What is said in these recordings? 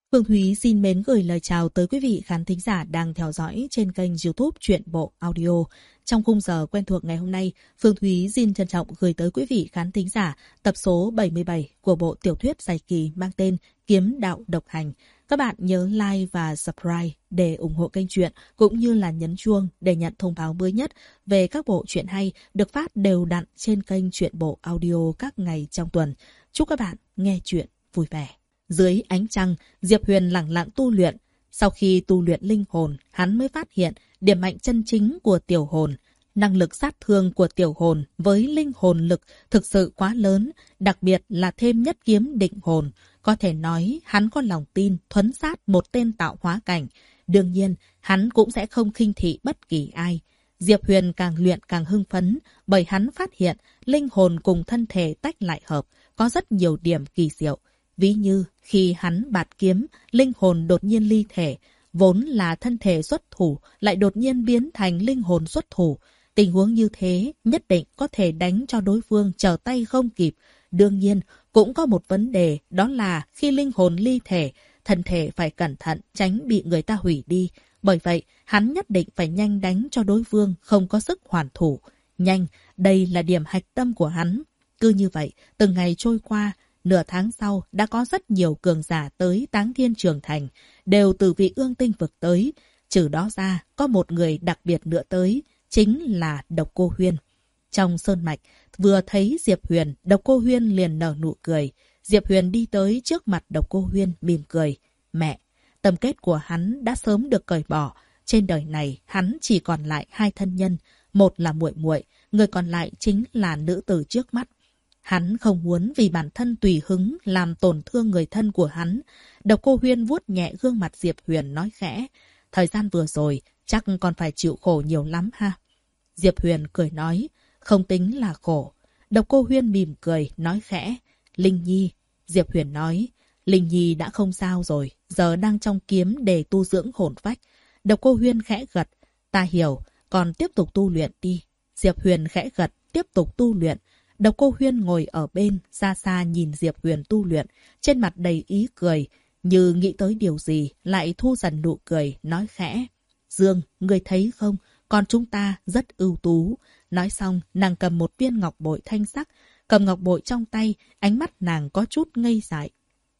Phương Thúy xin mến gửi lời chào tới quý vị khán thính giả đang theo dõi trên kênh YouTube Truyện Bộ Audio. Trong khung giờ quen thuộc ngày hôm nay, Phương Thúy xin trân trọng gửi tới quý vị khán thính giả tập số 77 của bộ tiểu thuyết dài kỳ mang tên Kiếm Đạo Độc Hành. Các bạn nhớ like và subscribe để ủng hộ kênh truyện, cũng như là nhấn chuông để nhận thông báo mới nhất về các bộ truyện hay được phát đều đặn trên kênh Truyện Bộ Audio các ngày trong tuần. Chúc các bạn nghe truyện vui vẻ. Dưới ánh trăng, Diệp Huyền lẳng lặng tu luyện. Sau khi tu luyện linh hồn, hắn mới phát hiện điểm mạnh chân chính của tiểu hồn. Năng lực sát thương của tiểu hồn với linh hồn lực thực sự quá lớn, đặc biệt là thêm nhất kiếm định hồn. Có thể nói hắn có lòng tin thuấn sát một tên tạo hóa cảnh. Đương nhiên, hắn cũng sẽ không khinh thị bất kỳ ai. Diệp Huyền càng luyện càng hưng phấn, bởi hắn phát hiện linh hồn cùng thân thể tách lại hợp, có rất nhiều điểm kỳ diệu. Ví như khi hắn bạt kiếm, linh hồn đột nhiên ly thể, vốn là thân thể xuất thủ lại đột nhiên biến thành linh hồn xuất thủ. Tình huống như thế nhất định có thể đánh cho đối phương trở tay không kịp. Đương nhiên cũng có một vấn đề, đó là khi linh hồn ly thể, thân thể phải cẩn thận tránh bị người ta hủy đi. Bởi vậy hắn nhất định phải nhanh đánh cho đối phương không có sức hoàn thủ. Nhanh, đây là điểm hạch tâm của hắn. Cứ như vậy, từng ngày trôi qua, nửa tháng sau đã có rất nhiều cường giả tới Táng Thiên Trường Thành, đều từ Vị Ương Tinh Vực tới. Trừ đó ra, có một người đặc biệt nữa tới, chính là Độc Cô Huyên. Trong sơn mạch, vừa thấy Diệp Huyền, Độc Cô Huyên liền nở nụ cười. Diệp Huyền đi tới trước mặt Độc Cô Huyên mỉm cười. Mẹ, tâm kết của hắn đã sớm được cởi bỏ. Trên đời này, hắn chỉ còn lại hai thân nhân. Một là muội muội, người còn lại chính là nữ tử trước mắt. Hắn không muốn vì bản thân tùy hứng làm tổn thương người thân của hắn. Độc Cô Huyên vuốt nhẹ gương mặt Diệp Huyền nói khẽ. Thời gian vừa rồi chắc còn phải chịu khổ nhiều lắm ha. Diệp Huyền cười nói. Không tính là khổ. Độc Cô Huyên mỉm cười nói khẽ. Linh Nhi. Diệp Huyền nói. Linh Nhi đã không sao rồi. Giờ đang trong kiếm để tu dưỡng hồn phách. Độc Cô Huyên khẽ gật. Ta hiểu. Còn tiếp tục tu luyện đi. Diệp Huyền khẽ gật. Tiếp tục tu luyện. Độc Cô Huyên ngồi ở bên, xa xa nhìn Diệp Huyền tu luyện, trên mặt đầy ý cười, như nghĩ tới điều gì, lại thu dần nụ cười, nói khẽ. Dương, ngươi thấy không, con chúng ta rất ưu tú. Nói xong, nàng cầm một viên ngọc bội thanh sắc, cầm ngọc bội trong tay, ánh mắt nàng có chút ngây dại.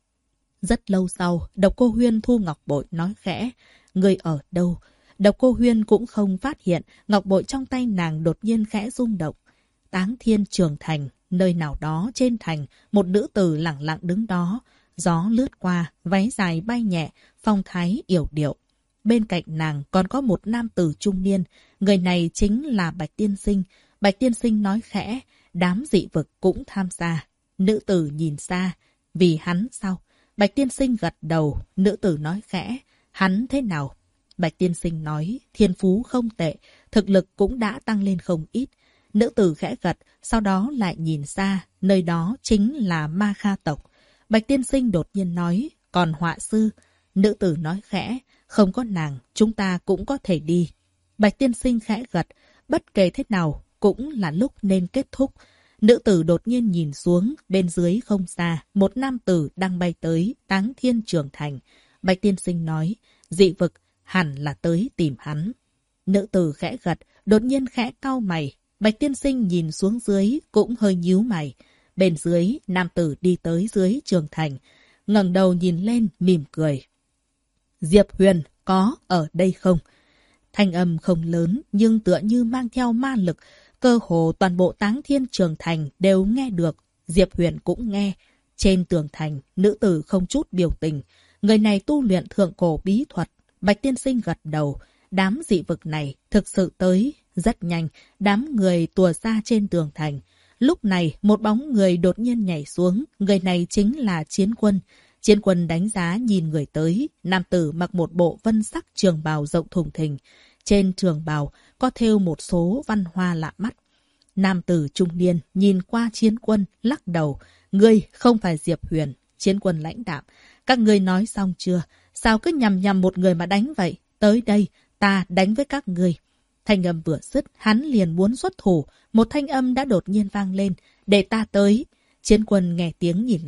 Rất lâu sau, Độc Cô Huyên thu ngọc bội nói khẽ. Ngươi ở đâu? Độc Cô Huyên cũng không phát hiện, ngọc bội trong tay nàng đột nhiên khẽ rung động. Táng Thiên Trường Thành, nơi nào đó trên thành, một nữ tử lẳng lặng đứng đó. Gió lướt qua, váy dài bay nhẹ, phong thái yểu điệu. Bên cạnh nàng còn có một nam tử trung niên, người này chính là Bạch Tiên Sinh. Bạch Tiên Sinh nói khẽ, đám dị vực cũng tham gia. Nữ tử nhìn xa, vì hắn sao? Bạch Tiên Sinh gật đầu, nữ tử nói khẽ, hắn thế nào? Bạch Tiên Sinh nói, thiên phú không tệ, thực lực cũng đã tăng lên không ít. Nữ tử khẽ gật, sau đó lại nhìn xa, nơi đó chính là Ma Kha tộc. Bạch Tiên Sinh đột nhiên nói, còn họa sư? Nữ tử nói khẽ, không có nàng, chúng ta cũng có thể đi. Bạch Tiên Sinh khẽ gật, bất kể thế nào, cũng là lúc nên kết thúc. Nữ tử đột nhiên nhìn xuống, bên dưới không xa, một nam tử đang bay tới Táng Thiên Trường Thành. Bạch Tiên Sinh nói, dị vực hẳn là tới tìm hắn. Nữ tử khẽ gật, đột nhiên khẽ cau mày. Bạch Tiên Sinh nhìn xuống dưới cũng hơi nhíu mày. Bên dưới, nam tử đi tới dưới trường thành, ngẩng đầu nhìn lên mỉm cười. Diệp Huyền có ở đây không? Thanh âm không lớn nhưng tựa như mang theo ma lực. Cơ hồ toàn bộ Táng Thiên Trường Thành đều nghe được. Diệp Huyền cũng nghe. Trên tường thành, nữ tử không chút biểu tình. Người này tu luyện thượng cổ bí thuật. Bạch Tiên Sinh gật đầu. Đám dị vực này thực sự tới. Rất nhanh, đám người tùa ra trên tường thành. Lúc này, một bóng người đột nhiên nhảy xuống. Người này chính là Chiến Quân. Chiến Quân đánh giá nhìn người tới. Nam tử mặc một bộ vân sắc trường bào rộng thùng thình. Trên trường bào có thêu một số văn hoa lạ mắt. Nam tử trung niên nhìn qua Chiến Quân, lắc đầu. Ngươi không phải Diệp Huyền. Chiến Quân lãnh đạm. Các ngươi nói xong chưa? Sao cứ nhằm một người mà đánh vậy? Tới đây, ta đánh với các ngươi. Thanh âm vừa dứt, hắn liền muốn xuất thủ. Một thanh âm đã đột nhiên vang lên. Để ta tới. Chiến Quân nghe tiếng nhìn lại.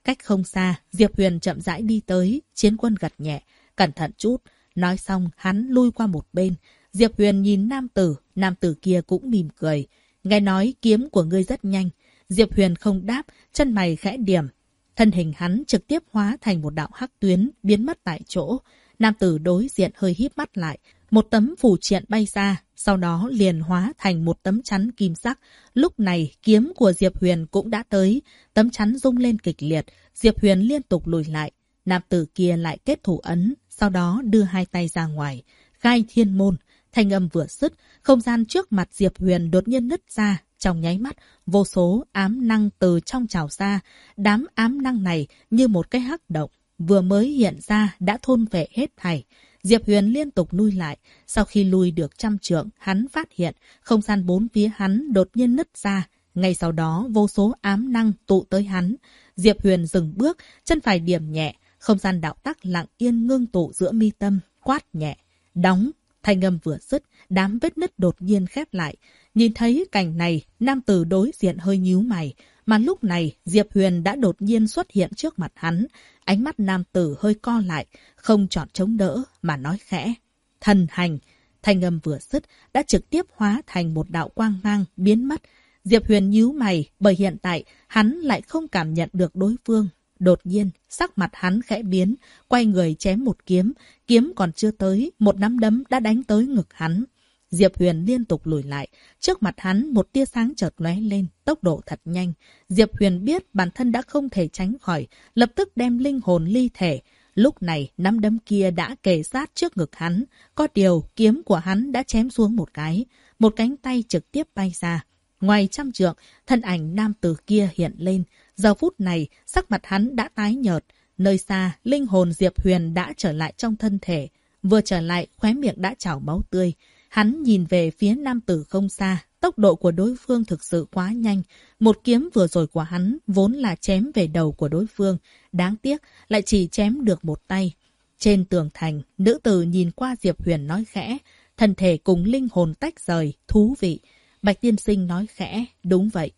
Cách không xa, Diệp Huyền chậm rãi đi tới, Chiến Quân gật nhẹ, cẩn thận chút. Nói xong, hắn lui qua một bên. Diệp Huyền nhìn nam tử kia cũng mỉm cười. Nghe nói kiếm của ngươi rất nhanh. Diệp Huyền không đáp, chân mày khẽ điểm. Thân hình hắn trực tiếp hóa thành một đạo hắc tuyến, biến mất tại chỗ. Nam tử đối diện hơi híp mắt lại. Một tấm phù triện bay ra, sau đó liền hóa thành một tấm chắn kim sắc. Lúc này, kiếm của Diệp Huyền cũng đã tới. Tấm chắn rung lên kịch liệt, Diệp Huyền liên tục lùi lại. Nam tử kia lại kết thủ ấn, sau đó đưa hai tay ra ngoài. Khai thiên môn, thanh âm vừa dứt, không gian trước mặt Diệp Huyền đột nhiên nứt ra. Trong nháy mắt, vô số ám năng từ trong trào ra. Đám ám năng này như một cái hắc động, vừa mới hiện ra đã thôn vệ hết thảy. Diệp Huyền liên tục lui lại. Sau khi lui được 100 trượng, hắn phát hiện không gian bốn phía hắn đột nhiên nứt ra. Ngay sau đó, vô số ám năng tụ tới hắn. Diệp Huyền dừng bước, chân phải điểm nhẹ. Không gian đạo tắc lặng yên ngưng tụ giữa mi tâm, quát nhẹ. Đóng, thanh âm vừa dứt, đám vết nứt đột nhiên khép lại. Nhìn thấy cảnh này, nam tử đối diện hơi nhíu mày. Mà lúc này, Diệp Huyền đã đột nhiên xuất hiện trước mặt hắn. Ánh mắt nam tử hơi co lại, không chọn chống đỡ, mà nói khẽ. Thần hành, thanh âm vừa dứt, đã trực tiếp hóa thành một đạo quang mang, biến mất. Diệp Huyền nhíu mày, bởi hiện tại, hắn lại không cảm nhận được đối phương. Đột nhiên, sắc mặt hắn khẽ biến, quay người chém một kiếm. Kiếm còn chưa tới, một nắm đấm đã đánh tới ngực hắn. Diệp Huyền liên tục lùi lại. Trước mặt hắn một tia sáng chợt lóe lên, tốc độ thật nhanh. Diệp Huyền biết bản thân đã không thể tránh khỏi, lập tức đem linh hồn ly thể. Lúc này, nắm đấm kia đã kề sát trước ngực hắn. Có điều, kiếm của hắn đã chém xuống một cái. Một cánh tay trực tiếp bay ra. Ngoài 100 trượng, thân ảnh nam tử kia hiện lên. Giờ phút này, sắc mặt hắn đã tái nhợt. Nơi xa, linh hồn Diệp Huyền đã trở lại trong thân thể. Vừa trở lại, khóe miệng đã trào máu tươi. Hắn nhìn về phía nam tử không xa. Tốc độ của đối phương thực sự quá nhanh. Một kiếm vừa rồi của hắn vốn là chém về đầu của đối phương. Đáng tiếc, lại chỉ chém được một tay. Trên tường thành, nữ tử nhìn qua Diệp Huyền nói khẽ. Thân thể cùng linh hồn tách rời, thú vị. Bạch tiên sinh nói khẽ, đúng vậy.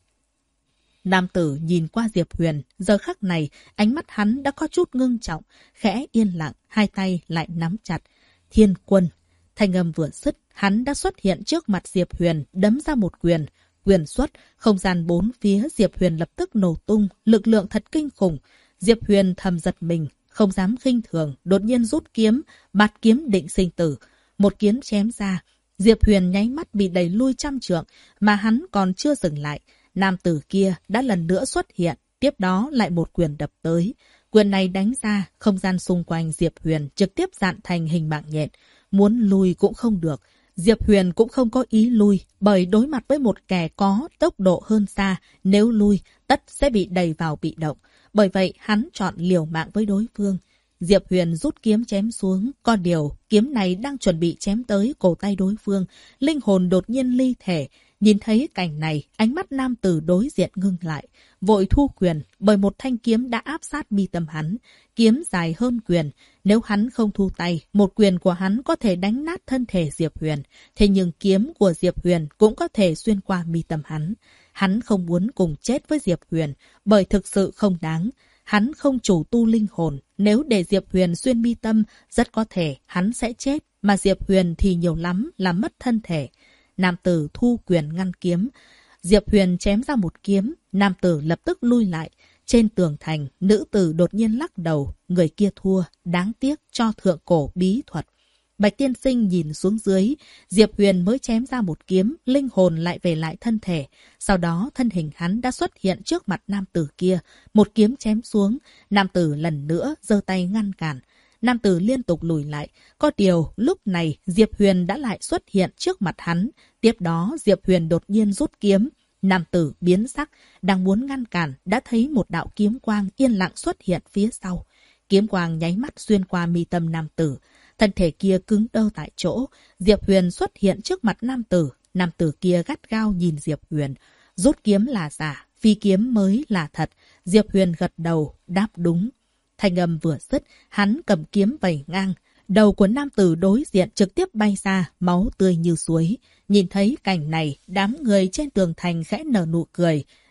Nam tử nhìn qua Diệp Huyền, giờ khắc này, ánh mắt hắn đã có chút ngưng trọng, khẽ yên lặng, hai tay lại nắm chặt. Thiên quân. Thanh âm vừa dứt, hắn đã xuất hiện trước mặt Diệp Huyền, đấm ra một quyền. Quyền xuất, không gian bốn phía Diệp Huyền lập tức nổ tung, lực lượng thật kinh khủng. Diệp Huyền thầm giật mình, không dám khinh thường, đột nhiên rút kiếm, bạt kiếm định sinh tử. Một kiếm chém ra. Diệp Huyền nháy mắt bị đẩy lui 100 trượng, mà hắn còn chưa dừng lại. Nam tử kia đã lần nữa xuất hiện, tiếp đó lại một quyền đập tới. Quyền này đánh ra, không gian xung quanh Diệp Huyền trực tiếp dạn thành hình mạng nhện. Muốn lui cũng không được. Diệp Huyền cũng không có ý lui, bởi đối mặt với một kẻ có tốc độ hơn xa, nếu lui, tất sẽ bị đẩy vào bị động. Bởi vậy, hắn chọn liều mạng với đối phương. Diệp Huyền rút kiếm chém xuống, có điều, kiếm này đang chuẩn bị chém tới cổ tay đối phương. Linh hồn đột nhiên ly thể. Nhìn thấy cảnh này, ánh mắt nam tử đối diện ngưng lại. Vội thu quyền, bởi một thanh kiếm đã áp sát mi tâm hắn. Kiếm dài hơn quyền. Nếu hắn không thu tay, một quyền của hắn có thể đánh nát thân thể Diệp Huyền. Thế nhưng kiếm của Diệp Huyền cũng có thể xuyên qua mi tâm hắn. Hắn không muốn cùng chết với Diệp Huyền, bởi thực sự không đáng. Hắn không chủ tu linh hồn. Nếu để Diệp Huyền xuyên mi tâm, rất có thể hắn sẽ chết. Mà Diệp Huyền thì nhiều lắm là mất thân thể. Nam tử thu quyền ngăn kiếm. Diệp Huyền chém ra một kiếm. Nam tử lập tức lui lại. Trên tường thành, nữ tử đột nhiên lắc đầu. Người kia thua. Đáng tiếc cho thượng cổ bí thuật. Bạch tiên sinh nhìn xuống dưới. Diệp Huyền mới chém ra một kiếm. Linh hồn lại về lại thân thể. Sau đó thân hình hắn đã xuất hiện trước mặt nam tử kia. Một kiếm chém xuống. Nam tử lần nữa giơ tay ngăn cản. Nam tử liên tục lùi lại. Có điều, lúc này Diệp Huyền đã lại xuất hiện trước mặt hắn. Tiếp đó Diệp Huyền đột nhiên rút kiếm. Nam tử biến sắc, đang muốn ngăn cản, đã thấy một đạo kiếm quang yên lặng xuất hiện phía sau. Kiếm quang nháy mắt xuyên qua mi tâm nam tử. Thân thể kia cứng đơ tại chỗ. Diệp Huyền xuất hiện trước mặt nam tử. Nam tử kia gắt gao nhìn Diệp Huyền. Rút kiếm là giả, phi kiếm mới là thật. Diệp Huyền gật đầu, đáp đúng. Thanh âm vừa dứt, hắn cầm kiếm vẩy ngang. Đầu của nam tử đối diện trực tiếp bay ra, máu tươi như suối. Nhìn thấy cảnh này, đám người trên tường thành khẽ nở nụ cười.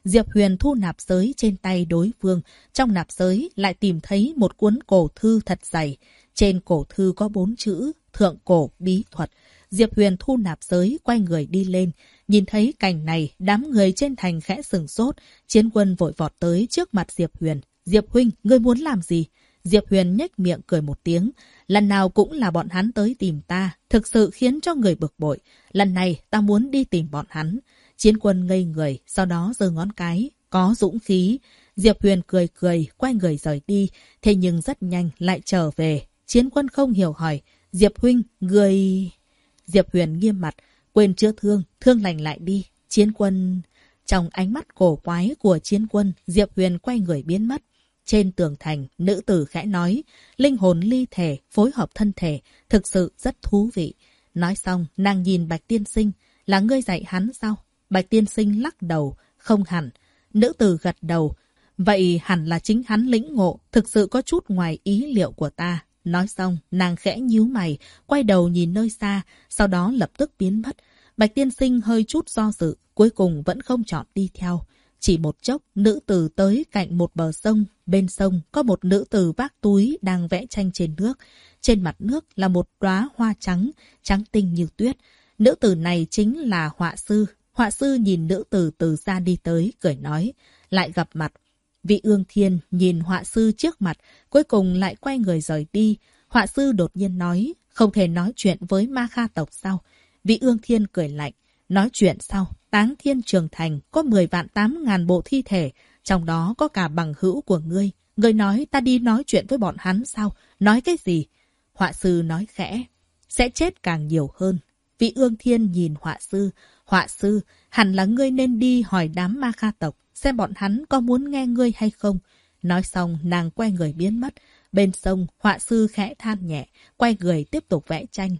Diệp Huyền thu nạp giới trên tay đối phương. Trong nạp giới lại tìm thấy một cuốn cổ thư thật dày. Trên cổ thư có 4 chữ Thượng Cổ Bí Thuật. Diệp Huyền thu nạp giới, quay người đi lên. Nhìn thấy cảnh này, đám người trên thành khẽ sửng sốt. Chiến quân vội vọt tới trước mặt Diệp Huyền. Diệp huynh, ngươi muốn làm gì? Diệp Huyền nhếch miệng cười một tiếng. Lần nào cũng là bọn hắn tới tìm ta, thực sự khiến cho người bực bội. Lần này ta muốn đi tìm bọn hắn. Chiến quân ngây người, sau đó giơ ngón cái. Có dũng khí. Diệp Huyền cười cười, quay người rời đi. Thế nhưng rất nhanh lại trở về. Chiến quân không hiểu hỏi. Diệp huynh, người... Diệp Huyền nghiêm mặt. Quên chữa thương, thương lành lại đi. Chiến quân... Trong ánh mắt cổ quái của chiến quân, Diệp Huyền quay người biến mất. Trên tường thành, nữ tử khẽ nói, linh hồn ly thể, phối hợp thân thể, thực sự rất thú vị. Nói xong, nàng nhìn Bạch Tiên Sinh, là ngươi dạy hắn sao? Bạch Tiên Sinh lắc đầu, không hẳn. Nữ tử gật đầu, vậy hẳn là chính hắn lĩnh ngộ, thực sự có chút ngoài ý liệu của ta. Nói xong, nàng khẽ nhíu mày, quay đầu nhìn nơi xa, sau đó lập tức biến mất. Bạch Tiên Sinh hơi chút do dự, cuối cùng vẫn không chọn đi theo. Chỉ một chốc, nữ tử tới cạnh một bờ sông. Bên sông có một nữ tử vác túi đang vẽ tranh trên nước. Trên mặt nước là một đóa hoa trắng, trắng tinh như tuyết. Nữ tử này chính là họa sư. Họa sư nhìn nữ tử từ xa đi tới, cười nói. Lại gặp mặt. Vị Ương Thiên nhìn họa sư trước mặt, cuối cùng lại quay người rời đi. Họa sư đột nhiên nói, không thể nói chuyện với Ma Kha tộc sao? Vị Ương Thiên cười lạnh. Nói chuyện sao? Táng Thiên Trường Thành có 10 vạn 8.000 bộ thi thể, trong đó có cả bằng hữu của ngươi. Ngươi nói ta đi nói chuyện với bọn hắn sao? Nói cái gì? Họa sư nói khẽ. Sẽ chết càng nhiều hơn. Vị Ương Thiên nhìn họa sư, hẳn là ngươi nên đi hỏi đám Ma Kha tộc, xem bọn hắn có muốn nghe ngươi hay không. Nói xong, nàng quay người biến mất. Bên sông, họa sư khẽ than nhẹ, quay người tiếp tục vẽ tranh.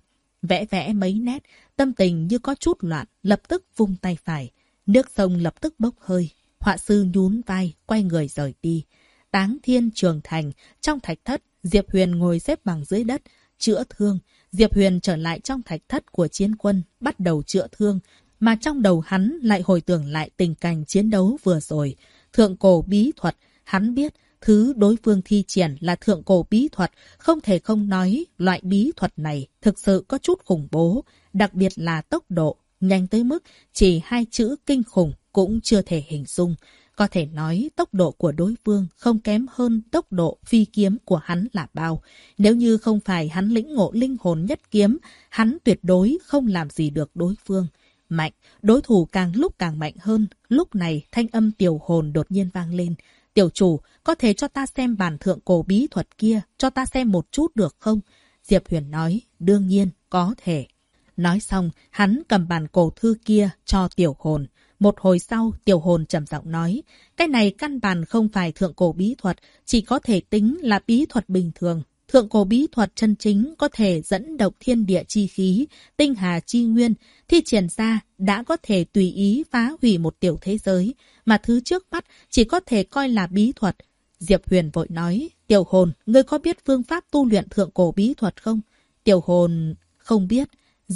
Vẽ mấy nét, tâm tình như có chút loạn, lập tức vung tay phải. Nước sông lập tức bốc hơi. Họa sư nhún vai, quay người rời đi. Táng Thiên Trường Thành, trong thạch thất, Diệp Huyền ngồi xếp bằng dưới đất, chữa thương. Diệp Huyền trở lại trong thạch thất của chiến quân, bắt đầu chữa thương. Mà trong đầu hắn lại hồi tưởng lại tình cảnh chiến đấu vừa rồi. Thượng cổ bí thuật, hắn biết, thứ đối phương thi triển là thượng cổ bí thuật, không thể không nói loại bí thuật này thực sự có chút khủng bố, đặc biệt là tốc độ, nhanh tới mức chỉ 2 chữ kinh khủng cũng chưa thể hình dung. Có thể nói tốc độ của đối phương không kém hơn tốc độ phi kiếm của hắn là bao. Nếu như không phải hắn lĩnh ngộ linh hồn nhất kiếm, hắn tuyệt đối không làm gì được đối phương. Mạnh, đối thủ càng lúc càng mạnh hơn. Lúc này thanh âm Tiểu Hồn đột nhiên vang lên. Tiểu chủ, có thể cho ta xem bản thượng cổ bí thuật kia, cho ta xem một chút được không? Diệp Huyền nói, đương nhiên, có thể. Nói xong, hắn cầm bản cổ thư kia cho Tiểu Hồn. Một hồi sau, Tiểu Hồn trầm giọng nói, cái này căn bản không phải thượng cổ bí thuật, chỉ có thể tính là bí thuật bình thường. Thượng cổ bí thuật chân chính có thể dẫn động thiên địa chi khí, tinh hà chi nguyên, thi triển ra đã có thể tùy ý phá hủy một tiểu thế giới, mà thứ trước mắt chỉ có thể coi là bí thuật. Diệp Huyền vội nói, Tiểu Hồn, ngươi có biết phương pháp tu luyện thượng cổ bí thuật không? Tiểu Hồn, không biết.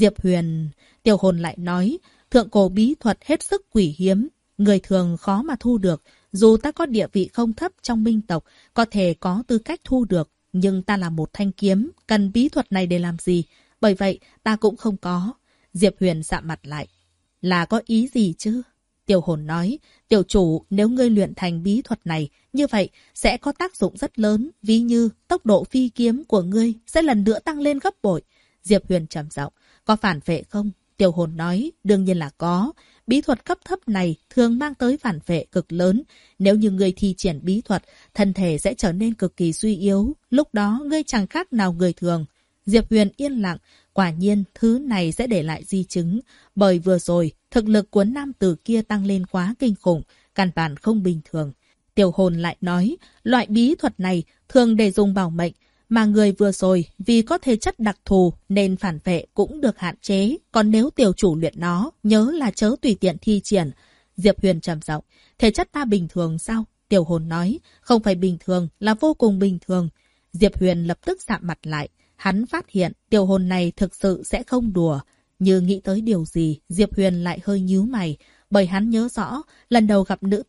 Tiểu Hồn lại nói, thượng cổ bí thuật hết sức quỷ hiếm, người thường khó mà thu được. Dù ta có địa vị không thấp trong minh tộc, có thể có tư cách thu được, nhưng ta là một thanh kiếm, cần bí thuật này để làm gì? Bởi vậy, ta cũng không có. Diệp Huyền sạm mặt lại. Là có ý gì chứ? Tiểu Hồn nói, tiểu chủ, nếu ngươi luyện thành bí thuật này, như vậy sẽ có tác dụng rất lớn, ví như tốc độ phi kiếm của ngươi sẽ lần nữa tăng lên gấp bội. Diệp Huyền trầm giọng, có phản vệ không? Tiểu Hồn nói, đương nhiên là có. Bí thuật cấp thấp này thường mang tới phản vệ cực lớn. Nếu như ngươi thi triển bí thuật, thân thể sẽ trở nên cực kỳ suy yếu. Lúc đó ngươi chẳng khác nào người thường. Diệp Huyền yên lặng. Quả nhiên, thứ này sẽ để lại di chứng. Bởi vừa rồi, thực lực của nam tử kia tăng lên quá kinh khủng, căn bản không bình thường. Tiểu Hồn lại nói, loại bí thuật này thường để dùng bảo mệnh. Mà người vừa rồi vì có thể chất đặc thù nên phản vệ cũng được hạn chế. Còn nếu tiểu chủ luyện nó, nhớ là chớ tùy tiện thi triển. Diệp Huyền trầm giọng, thể chất ta bình thường sao? Tiểu Hồn nói, không phải bình thường, là vô cùng bình thường. Diệp Huyền lập tức sạm mặt lại. Hắn phát hiện Tiểu Hồn này thực sự sẽ không đùa. Như nghĩ tới điều gì, Diệp Huyền lại hơi nhíu mày. Bởi hắn nhớ rõ, lần đầu gặp nữ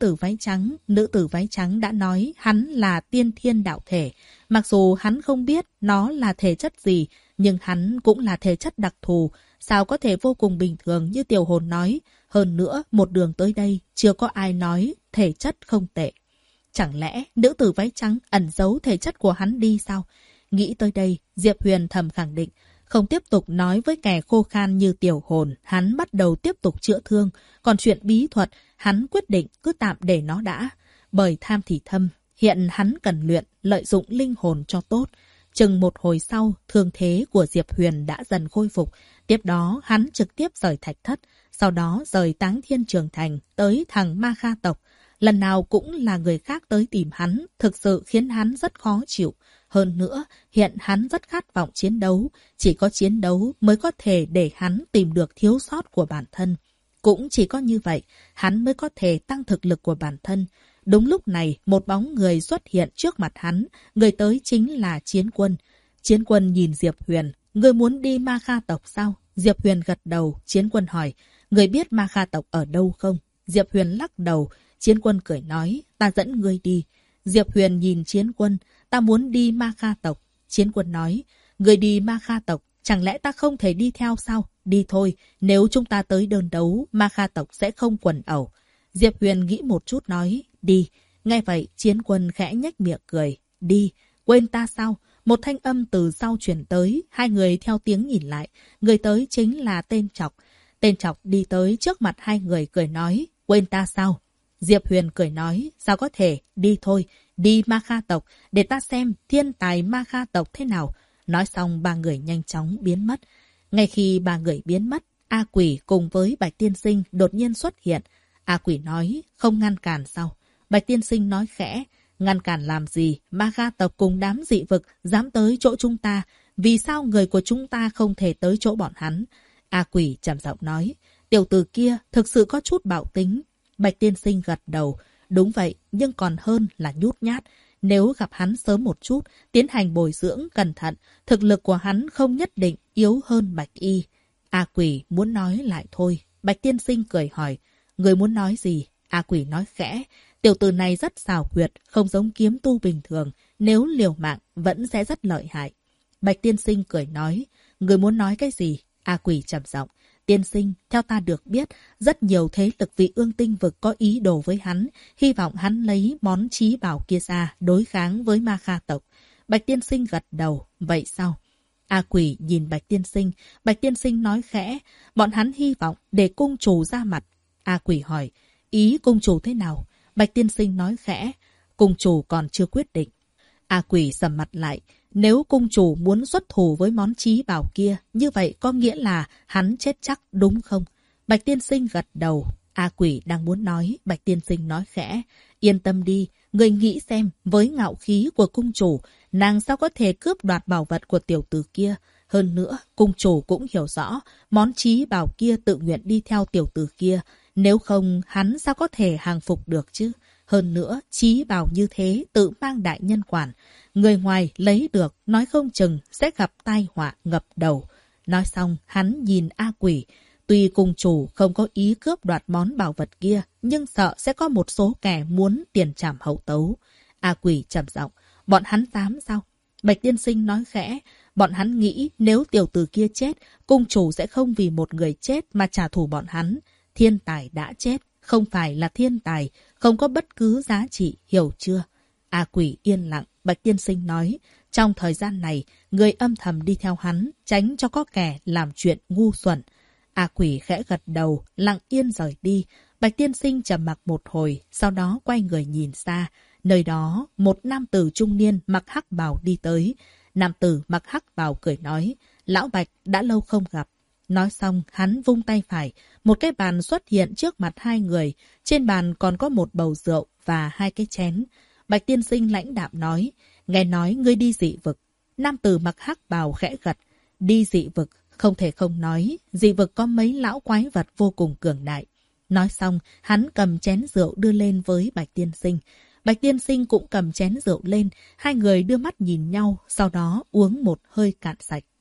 tử váy trắng đã nói hắn là tiên thiên đạo thể. Mặc dù hắn không biết nó là thể chất gì, nhưng hắn cũng là thể chất đặc thù, sao có thể vô cùng bình thường như tiểu hồn nói. Hơn nữa, một đường tới đây, chưa có ai nói thể chất không tệ. Chẳng lẽ nữ tử váy trắng ẩn giấu thể chất của hắn đi sao? Nghĩ tới đây, Diệp Huyền thầm khẳng định, không tiếp tục nói với kẻ khô khan như tiểu hồn, hắn bắt đầu tiếp tục chữa thương. Còn chuyện bí thuật, hắn quyết định cứ tạm để nó đã. Bởi tham thì thâm, hiện hắn cần luyện, lợi dụng linh hồn cho tốt. Chừng một hồi sau, thương thế của Diệp Huyền đã dần khôi phục. Tiếp đó, hắn trực tiếp rời thạch thất, sau đó rời Táng Thiên Trường Thành tới thằng Ma Kha tộc. Lần nào cũng là người khác tới tìm hắn, thực sự khiến hắn rất khó chịu. Hơn nữa, hiện hắn rất khát vọng chiến đấu. Chỉ có chiến đấu mới có thể để hắn tìm được thiếu sót của bản thân. Cũng chỉ có như vậy, hắn mới có thể tăng thực lực của bản thân. Đúng lúc này, một bóng người xuất hiện trước mặt hắn. Người tới chính là Chiến Quân. Chiến Quân nhìn Diệp Huyền. Người muốn đi Ma Kha tộc sao? Diệp Huyền gật đầu. Chiến Quân hỏi, người biết Ma Kha tộc ở đâu không? Diệp Huyền lắc đầu. Chiến Quân cười nói, ta dẫn ngươi đi. Diệp Huyền nhìn Chiến Quân, ta muốn đi Ma Kha tộc. Chiến Quân nói, ngươi đi Ma Kha tộc, chẳng lẽ ta không thể đi theo sao? Đi thôi, nếu chúng ta tới đơn đấu, Ma Kha tộc sẽ không quần ẩu. Diệp Huyền nghĩ một chút nói, đi. Nghe vậy, Chiến Quân khẽ nhếch miệng cười, đi, quên ta sao? Một thanh âm từ sau truyền tới, hai người theo tiếng nhìn lại, người tới chính là Tên Trọc. Tên Trọc đi tới trước mặt hai người cười nói, quên ta sao? Diệp Huyền cười nói, sao có thể, đi thôi, đi Ma Kha tộc, để ta xem thiên tài Ma Kha tộc thế nào. Nói xong ba người nhanh chóng biến mất. Ngay khi ba người biến mất, A Quỷ cùng với Bạch Tiên Sinh đột nhiên xuất hiện. A Quỷ nói, không ngăn cản sao? Bạch Tiên Sinh nói khẽ, ngăn cản làm gì? Ma Kha tộc cùng đám dị vực dám tới chỗ chúng ta. Vì sao người của chúng ta không thể tới chỗ bọn hắn? A Quỷ trầm giọng nói, tiểu tử kia thực sự có chút bạo tính. Bạch Tiên Sinh gật đầu. Đúng vậy, nhưng còn hơn là nhút nhát. Nếu gặp hắn sớm một chút, tiến hành bồi dưỡng cẩn thận, thực lực của hắn không nhất định yếu hơn Bạch Y. A Quỷ muốn nói lại thôi. Bạch Tiên Sinh cười hỏi, người muốn nói gì? A Quỷ nói khẽ, tiểu tử này rất xảo quyệt, không giống kiếm tu bình thường. Nếu liều mạng, vẫn sẽ rất lợi hại. Bạch Tiên Sinh cười nói, người muốn nói cái gì? A Quỷ trầm giọng, tiên sinh, theo ta được biết, rất nhiều thế lực vị Ương Tinh vực có ý đồ với hắn, hy vọng hắn lấy món chí bảo kia ra đối kháng với Ma Kha tộc. Bạch Tiên Sinh gật đầu, vậy sao? A Quỷ nhìn Bạch Tiên Sinh nói khẽ, bọn hắn hy vọng để cung chủ ra mặt. A Quỷ hỏi, ý cung chủ thế nào? Bạch Tiên Sinh nói khẽ, cung chủ còn chưa quyết định. A Quỷ sầm mặt lại, nếu cung chủ muốn xuất thủ với món chí bảo kia, như vậy có nghĩa là hắn chết chắc đúng không? Bạch Tiên Sinh gật đầu. A Quỷ đang muốn nói, Bạch Tiên Sinh nói khẽ, yên tâm đi, người nghĩ xem, với ngạo khí của cung chủ, nàng sao có thể cướp đoạt bảo vật của tiểu tử kia? Hơn nữa, cung chủ cũng hiểu rõ, món chí bảo kia tự nguyện đi theo tiểu tử kia, nếu không hắn sao có thể hàng phục được chứ? Hơn nữa, chí bảo như thế tự mang đại nhân quản. Người ngoài lấy được, nói không chừng sẽ gặp tai họa ngập đầu. Nói xong, hắn nhìn A Quỷ. Tuy cung chủ không có ý cướp đoạt món bảo vật kia, nhưng sợ sẽ có một số kẻ muốn tiền trảm hậu tấu. A Quỷ trầm giọng, bọn hắn dám sao? Bạch Tiên Sinh nói khẽ, bọn hắn nghĩ nếu tiểu tử kia chết, cung chủ sẽ không vì một người chết mà trả thù bọn hắn. Thiên tài đã chết, không phải là thiên tài, không có bất cứ giá trị, hiểu chưa? A Quỷ yên lặng, Bạch Tiên Sinh nói, trong thời gian này, người âm thầm đi theo hắn, tránh cho có kẻ làm chuyện ngu xuẩn. A Quỷ khẽ gật đầu, lặng yên rời đi. Bạch Tiên Sinh trầm mặc một hồi, sau đó quay người nhìn xa. Nơi đó, một nam tử trung niên mặc hắc bào đi tới. Nam tử mặc hắc bào cười nói, lão Bạch đã lâu không gặp. Nói xong, hắn vung tay phải, một cái bàn xuất hiện trước mặt hai người. Trên bàn còn có một bầu rượu và hai cái chén. Bạch Tiên Sinh lãnh đạm nói, nghe nói ngươi đi dị vực. Nam tử mặc hắc bào khẽ gật, đi dị vực, không thể không nói, dị vực có mấy lão quái vật vô cùng cường đại. Nói xong, hắn cầm chén rượu đưa lên với Bạch Tiên Sinh. Bạch Tiên Sinh cũng cầm chén rượu lên, hai người đưa mắt nhìn nhau, sau đó uống một hơi cạn sạch.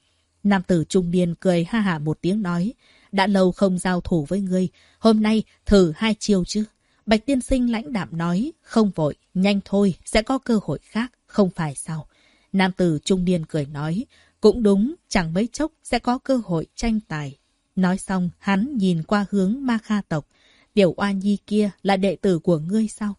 Nam tử trung niên cười ha hả một tiếng nói, đã lâu không giao thủ với ngươi, hôm nay thử 2 chiêu chứ. Bạch tiên sinh lãnh đạm nói, không vội, nhanh thôi, sẽ có cơ hội khác, không phải sao. Nam tử trung niên cười nói, cũng đúng, chẳng mấy chốc sẽ có cơ hội tranh tài. Nói xong, hắn nhìn qua hướng Ma Kha tộc. Tiểu oa nhi kia là đệ tử của ngươi sao?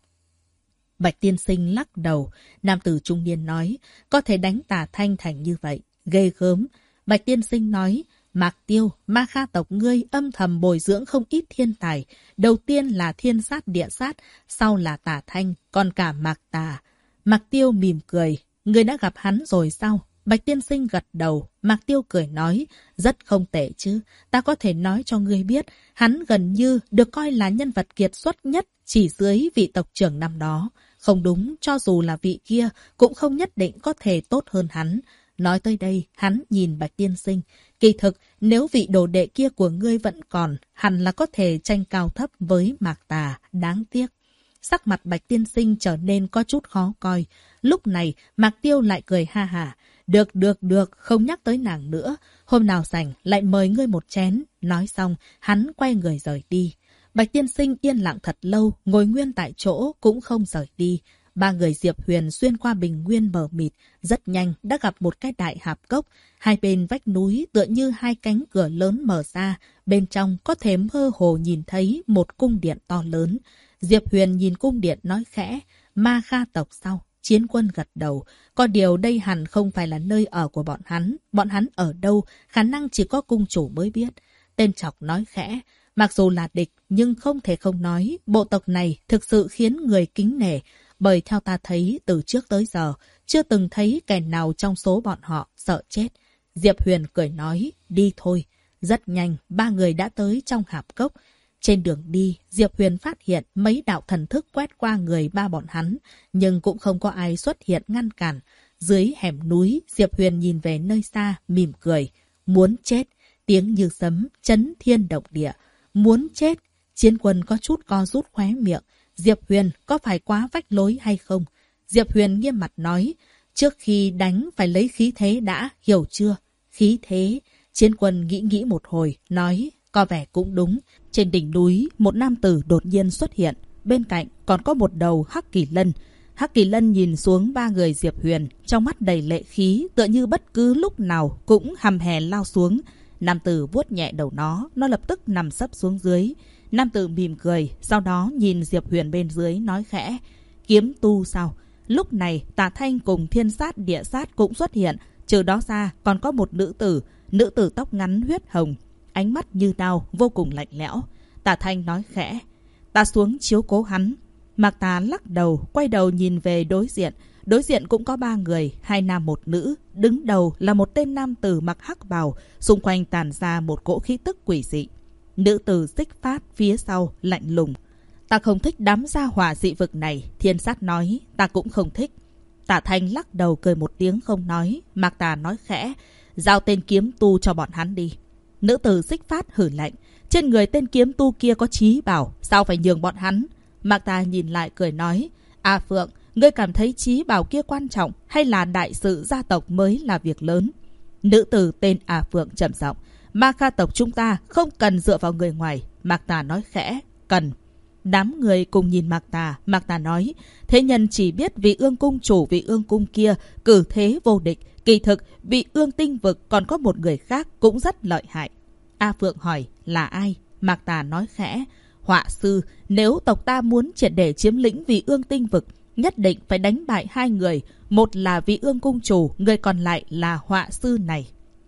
Bạch tiên sinh lắc đầu. Nam tử trung niên nói, có thể đánh Tả Thanh thành như vậy, ghê gớm. Bạch tiên sinh nói, Mạc Tiêu, Ma Kha tộc ngươi âm thầm bồi dưỡng không ít thiên tài. Đầu tiên là thiên sát địa sát, sau là Tả Thanh, còn cả Mạc Tà. Mạc Tiêu mỉm cười, ngươi đã gặp hắn rồi sao? Bạch tiên sinh gật đầu, Mạc Tiêu cười nói, rất không tệ chứ, ta có thể nói cho ngươi biết, hắn gần như được coi là nhân vật kiệt xuất nhất chỉ dưới vị tộc trưởng năm đó. Không đúng, cho dù là vị kia, cũng không nhất định có thể tốt hơn hắn. Nói tới đây, hắn nhìn Bạch tiên sinh, kỳ thực, nếu vị đồ đệ kia của ngươi vẫn còn, hẳn là có thể tranh cao thấp với Mạc Tà, đáng tiếc. Sắc mặt Bạch tiên sinh trở nên có chút khó coi. Lúc này, Mạc Tiêu lại cười ha hả. Được, không nhắc tới nàng nữa. Hôm nào rảnh lại mời ngươi một chén. Nói xong, hắn quay người rời đi. Bạch tiên sinh yên lặng thật lâu, ngồi nguyên tại chỗ cũng không rời đi. 3 người Diệp Huyền xuyên qua bình nguyên mờ mịt, rất nhanh đã gặp một cái đại hạp cốc. Hai bên vách núi tựa như 2 cánh cửa lớn mở ra, bên trong có thể mơ hồ nhìn thấy một cung điện to lớn. Diệp Huyền nhìn cung điện nói khẽ, Ma Kha tộc sao? Chiến quân gật đầu, có điều đây hẳn không phải là nơi ở của bọn hắn ở đâu, khả năng chỉ có cung chủ mới biết. Tên Chọc nói khẽ, mặc dù là địch nhưng không thể không nói, bộ tộc này thực sự khiến người kính nể, bởi theo ta thấy từ trước tới giờ, chưa từng thấy kẻ nào trong số bọn họ sợ chết. Diệp Huyền cười nói, đi thôi. Rất nhanh, 3 người đã tới trong hạp cốc. Trên đường đi, Diệp Huyền phát hiện mấy đạo thần thức quét qua người 3 bọn hắn, nhưng cũng không có ai xuất hiện ngăn cản. Dưới hẻm núi, Diệp Huyền nhìn về nơi xa, mỉm cười. Muốn chết, tiếng như sấm, chấn thiên động địa. Muốn chết, Chiến quân có chút co rút khóe miệng. Diệp Huyền có phải quá vách lối hay không? Diệp Huyền nghiêm mặt nói, trước khi đánh phải lấy khí thế đã, hiểu chưa? Khí thế. Chiến quân nghĩ một hồi, nói, có vẻ cũng đúng. Trên đỉnh núi, một nam tử đột nhiên xuất hiện. Bên cạnh còn có một đầu Hắc Kỳ Lân. Hắc Kỳ Lân nhìn xuống 3 người Diệp Huyền, trong mắt đầy lệ khí, tựa như bất cứ lúc nào cũng hầm hè lao xuống. Nam tử vuốt nhẹ đầu nó lập tức nằm sấp xuống dưới. Nam tử mỉm cười, sau đó nhìn Diệp Huyền bên dưới nói khẽ, kiếm tu sao? Lúc này Tả Thanh cùng thiên sát địa sát cũng xuất hiện, trừ đó ra còn có một nữ tử tóc ngắn huyết hồng, ánh mắt như đao, vô cùng lạnh lẽo. Tả Thanh nói khẽ, ta xuống chiếu cố hắn. Mạc Tà lắc đầu, quay đầu nhìn về đối diện. Đối diện cũng có 3 người, 2 nam 1 nữ. Đứng đầu là một tên nam tử mặc hắc bào, xung quanh tản ra một cỗ khí tức quỷ dị. Nữ tử Xích Phát phía sau lạnh lùng. Ta không thích đám gia hỏa dị vực này. Thiên sát nói, ta cũng không thích. Tả Thanh lắc đầu cười một tiếng không nói. Mạc Tà nói khẽ, giao tên kiếm tu cho bọn hắn đi. Nữ tử Xích Phát hử lạnh, trên người tên kiếm tu kia có chí bảo, sao phải nhường bọn hắn? Mạc Tà nhìn lại cười nói, A Phượng, ngươi cảm thấy chí bảo kia quan trọng hay là đại sự gia tộc mới là việc lớn? Nữ tử tên A Phượng trầm giọng, Ma Kha tộc chúng ta không cần dựa vào người ngoài. Mạc Tà nói khẽ, cần. Đám người cùng nhìn Mạc Tà. Mạc Tà nói, thế nhân chỉ biết vị ương cung chủ vị ương cung kia cử thế vô địch. Kỳ thực, vị ương tinh vực còn có một người khác cũng rất lợi hại. A Phượng hỏi, là ai? Mạc Tà nói khẽ, họa sư. Nếu tộc ta muốn triệt để chiếm lĩnh vị ương tinh vực, nhất định phải đánh bại 2 người. Một là vị ương cung chủ, người còn lại là họa sư này.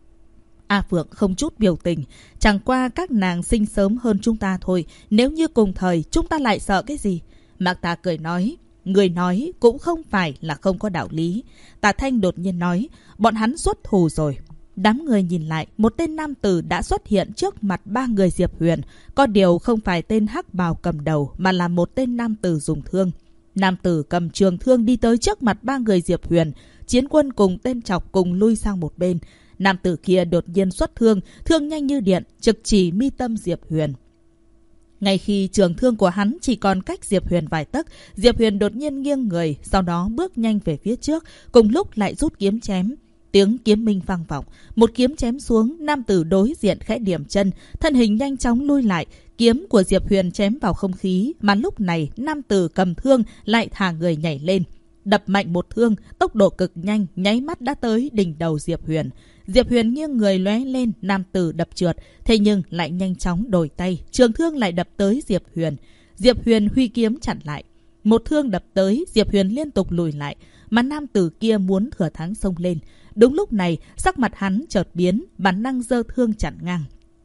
A Phượng không chút biểu tình, chẳng qua các nàng sinh sớm hơn chúng ta thôi, nếu như cùng thời chúng ta lại sợ cái gì? Mạc Tà cười nói, người nói cũng không phải là không có đạo lý. Tả Thanh đột nhiên nói, bọn hắn xuất thù rồi. Đám người nhìn lại, một tên nam tử đã xuất hiện trước mặt 3 người Diệp Huyền, có điều không phải tên hắc bào cầm đầu mà là một tên nam tử dùng thương. Nam tử cầm trường thương đi tới trước mặt 3 người Diệp Huyền, Chiến quân cùng tên Chọc cùng lui sang một bên. Nam tử kia đột nhiên xuất thương, thương nhanh như điện, trực chỉ mi tâm Diệp Huyền. Ngay khi trường thương của hắn chỉ còn cách Diệp Huyền vài tấc, Diệp Huyền đột nhiên nghiêng người, sau đó bước nhanh về phía trước, cùng lúc lại rút kiếm chém. tiếng kiếm minh vang vọng, một kiếm chém xuống, nam tử đối diện khẽ điểm chân, thân hình nhanh chóng lui lại, kiếm của Diệp Huyền chém vào không khí, mà lúc này nam tử cầm thương lại thả người nhảy lên, đập mạnh một thương, tốc độ cực nhanh, nháy mắt đã tới đỉnh đầu Diệp Huyền. Diệp Huyền nghiêng người lóe lên, nam tử đập trượt, thế nhưng lại nhanh chóng đổi tay, trường thương lại đập tới Diệp Huyền. Diệp Huyền huy kiếm chặn lại. Một thương đập tới, Diệp Huyền liên tục lùi lại, mà nam tử kia muốn thừa thắng xông lên. Đúng lúc này, sắc mặt hắn chợt biến, bản năng giơ thương chặn ngang.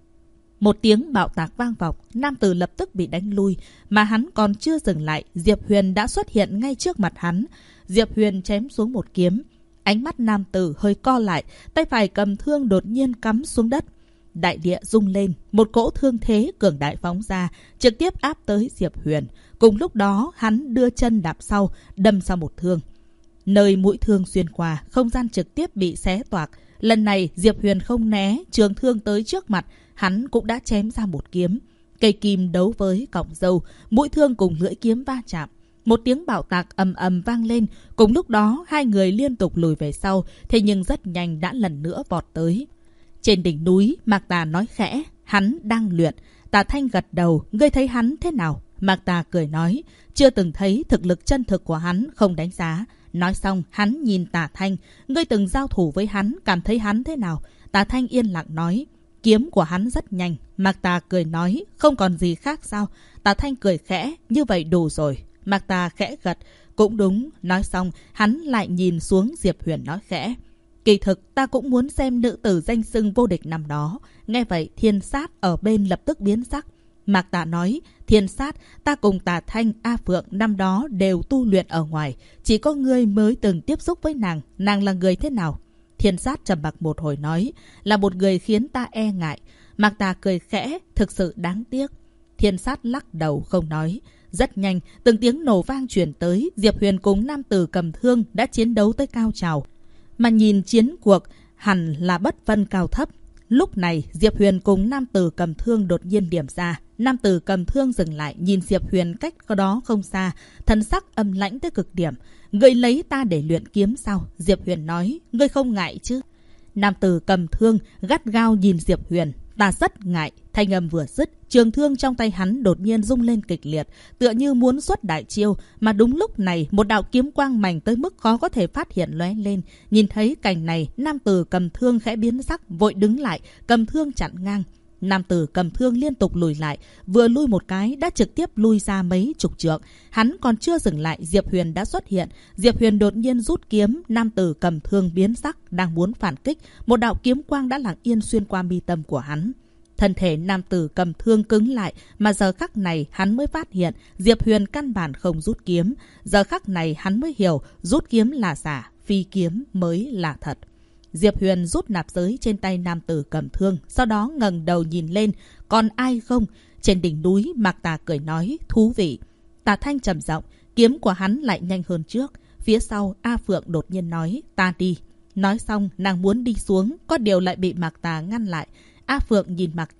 Một tiếng bạo tạc vang vọng, nam tử lập tức bị đánh lui, mà hắn còn chưa dừng lại, Diệp Huyền đã xuất hiện ngay trước mặt hắn. Diệp Huyền chém xuống một kiếm. Ánh mắt nam tử hơi co lại, tay phải cầm thương đột nhiên cắm xuống đất. Đại địa rung lên, một cỗ thương thế cường đại phóng ra, trực tiếp áp tới Diệp Huyền. Cùng lúc đó, hắn đưa chân đạp sau, đâm sau một thương. Nơi mũi thương xuyên qua, không gian trực tiếp bị xé toạc. Lần này, Diệp Huyền không né, trường thương tới trước mặt, hắn cũng đã chém ra một kiếm. Cây kim đấu với cọng dâu, mũi thương cùng lưỡi kiếm va chạm. Một tiếng bạo tạc ầm ầm vang lên, cùng lúc đó hai người liên tục lùi về sau, thế nhưng rất nhanh đã lần nữa vọt tới. Trên đỉnh núi, Mạc Tà nói khẽ, hắn đang luyện. Tà Thanh gật đầu, ngươi thấy hắn thế nào? Mạc Tà cười nói, chưa từng thấy thực lực chân thực của hắn, không đánh giá. Nói xong, hắn nhìn Tà Thanh, ngươi từng giao thủ với hắn, cảm thấy hắn thế nào? Tà Thanh yên lặng nói, kiếm của hắn rất nhanh. Mạc Tà cười nói, không còn gì khác sao? Tà Thanh cười khẽ, như vậy đủ rồi. Mạc Tà khẽ gật, cũng đúng. Nói xong, hắn lại nhìn xuống Diệp Huyền nói khẽ, kỳ thực ta cũng muốn xem nữ tử danh xưng vô địch năm đó. Nghe vậy, Thiên Sát ở bên lập tức biến sắc. Mạc Tà nói, Thiên Sát, ta cùng Tà Thanh, A Phượng năm đó đều tu luyện ở ngoài, chỉ có ngươi mới từng tiếp xúc với nàng. Nàng là người thế nào? Thiên Sát trầm mặc một hồi nói, là một người khiến ta e ngại. Mạc Tà cười khẽ, thực sự đáng tiếc. Thiên Sát lắc đầu không nói. Rất nhanh, từng tiếng nổ vang truyền tới, Diệp Huyền cùng nam tử cầm thương đã chiến đấu tới cao trào. Mà nhìn chiến cuộc, hẳn là bất phân cao thấp. Lúc này, Diệp Huyền cùng nam tử cầm thương đột nhiên điểm ra. Nam tử cầm thương dừng lại, nhìn Diệp Huyền cách đó không xa, thần sắc âm lãnh tới cực điểm. Ngươi lấy ta để luyện kiếm sao? Diệp Huyền nói, ngươi không ngại chứ? Nam tử cầm thương, gắt gao nhìn Diệp Huyền. Ta rất ngại. Thanh âm vừa dứt, trường thương trong tay hắn đột nhiên rung lên kịch liệt, tựa như muốn xuất đại chiêu. Mà đúng lúc này, một đạo kiếm quang mảnh tới mức khó có thể phát hiện lóe lên. Nhìn thấy cảnh này, nam tử cầm thương khẽ biến sắc, vội đứng lại, cầm thương chặn ngang. Nam tử cầm thương liên tục lùi lại, vừa lui một cái đã trực tiếp lui ra mấy chục trượng. Hắn còn chưa dừng lại, Diệp Huyền đã xuất hiện. Diệp Huyền đột nhiên rút kiếm, nam tử cầm thương biến sắc, đang muốn phản kích, một đạo kiếm quang đã lặng yên xuyên qua mi tâm của hắn. Thân thể nam tử cầm thương cứng lại, mà giờ khắc này hắn mới phát hiện Diệp Huyền căn bản không rút kiếm. Giờ khắc này hắn mới hiểu rút kiếm là giả, phi kiếm mới là thật. Diệp Huyền rút nạp giới trên tay nam tử cầm thương, sau đó ngẩng đầu nhìn lên, còn ai không? Trên đỉnh núi, Mạc Tà cười nói, thú vị. Tà Thanh trầm giọng, kiếm của hắn lại nhanh hơn trước. Phía sau, A Phượng đột nhiên nói, ta đi. Nói xong, nàng muốn đi xuống, có điều lại bị Mạc Tà ngăn lại. A Phượng nhìn Mạc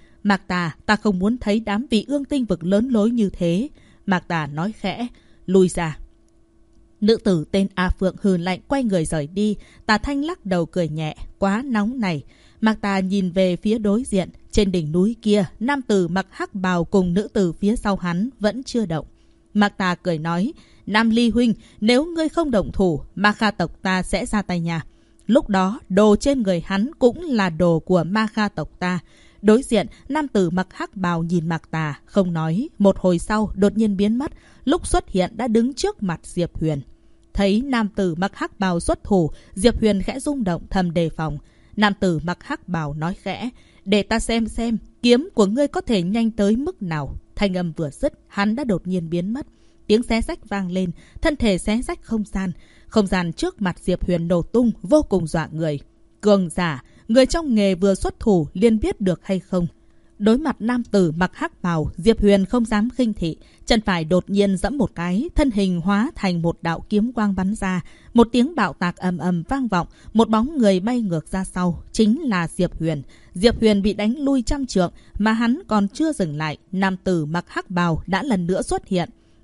Tà, ta không muốn thấy đám vị ương tinh vực lớn lối như thế. Mạc Tà nói khẽ, lui ra. Nữ tử tên A Phượng hừ lạnh quay người rời đi. Tà Thanh lắc đầu cười nhẹ, quá nóng này. Mạc Tà nhìn về phía đối diện, trên đỉnh núi kia, nam tử mặc hắc bào cùng nữ tử phía sau hắn vẫn chưa động. Mạc Tà cười nói, Nam Ly huynh, nếu ngươi không động thủ, Ma Kha tộc ta sẽ ra tay nhà. Lúc đó, đồ trên người hắn cũng là đồ của Ma Kha tộc ta. Đối diện, nam tử mặc hắc bào nhìn Mạc Tà, không nói. Một hồi sau, đột nhiên biến mất. Lúc xuất hiện đã đứng trước mặt Diệp Huyền. Thấy nam tử mặc hắc bào xuất thủ, Diệp Huyền khẽ rung động thầm đề phòng. Nam tử mặc hắc bào nói khẽ, để ta xem, kiếm của ngươi có thể nhanh tới mức nào. Thanh âm vừa dứt, hắn đã đột nhiên biến mất. Tiếng xé rách vang lên, thân thể xé rách không gian. Không gian trước mặt Diệp Huyền nổ tung, vô cùng dọa người. Cường giả, người trong nghề vừa xuất thủ liền biết được hay không? Đối mặt nam tử mặc hắc bào, Diệp Huyền không dám khinh thị, chân phải đột nhiên giẫm một cái, thân hình hóa thành một đạo kiếm quang bắn ra, một tiếng bạo tạc ầm ầm vang vọng, một bóng người bay ngược ra sau, chính là Diệp Huyền. Diệp Huyền bị đánh lui trăm trượng, mà hắn còn chưa dừng lại, nam tử mặc hắc bào đã lần nữa xuất hiện.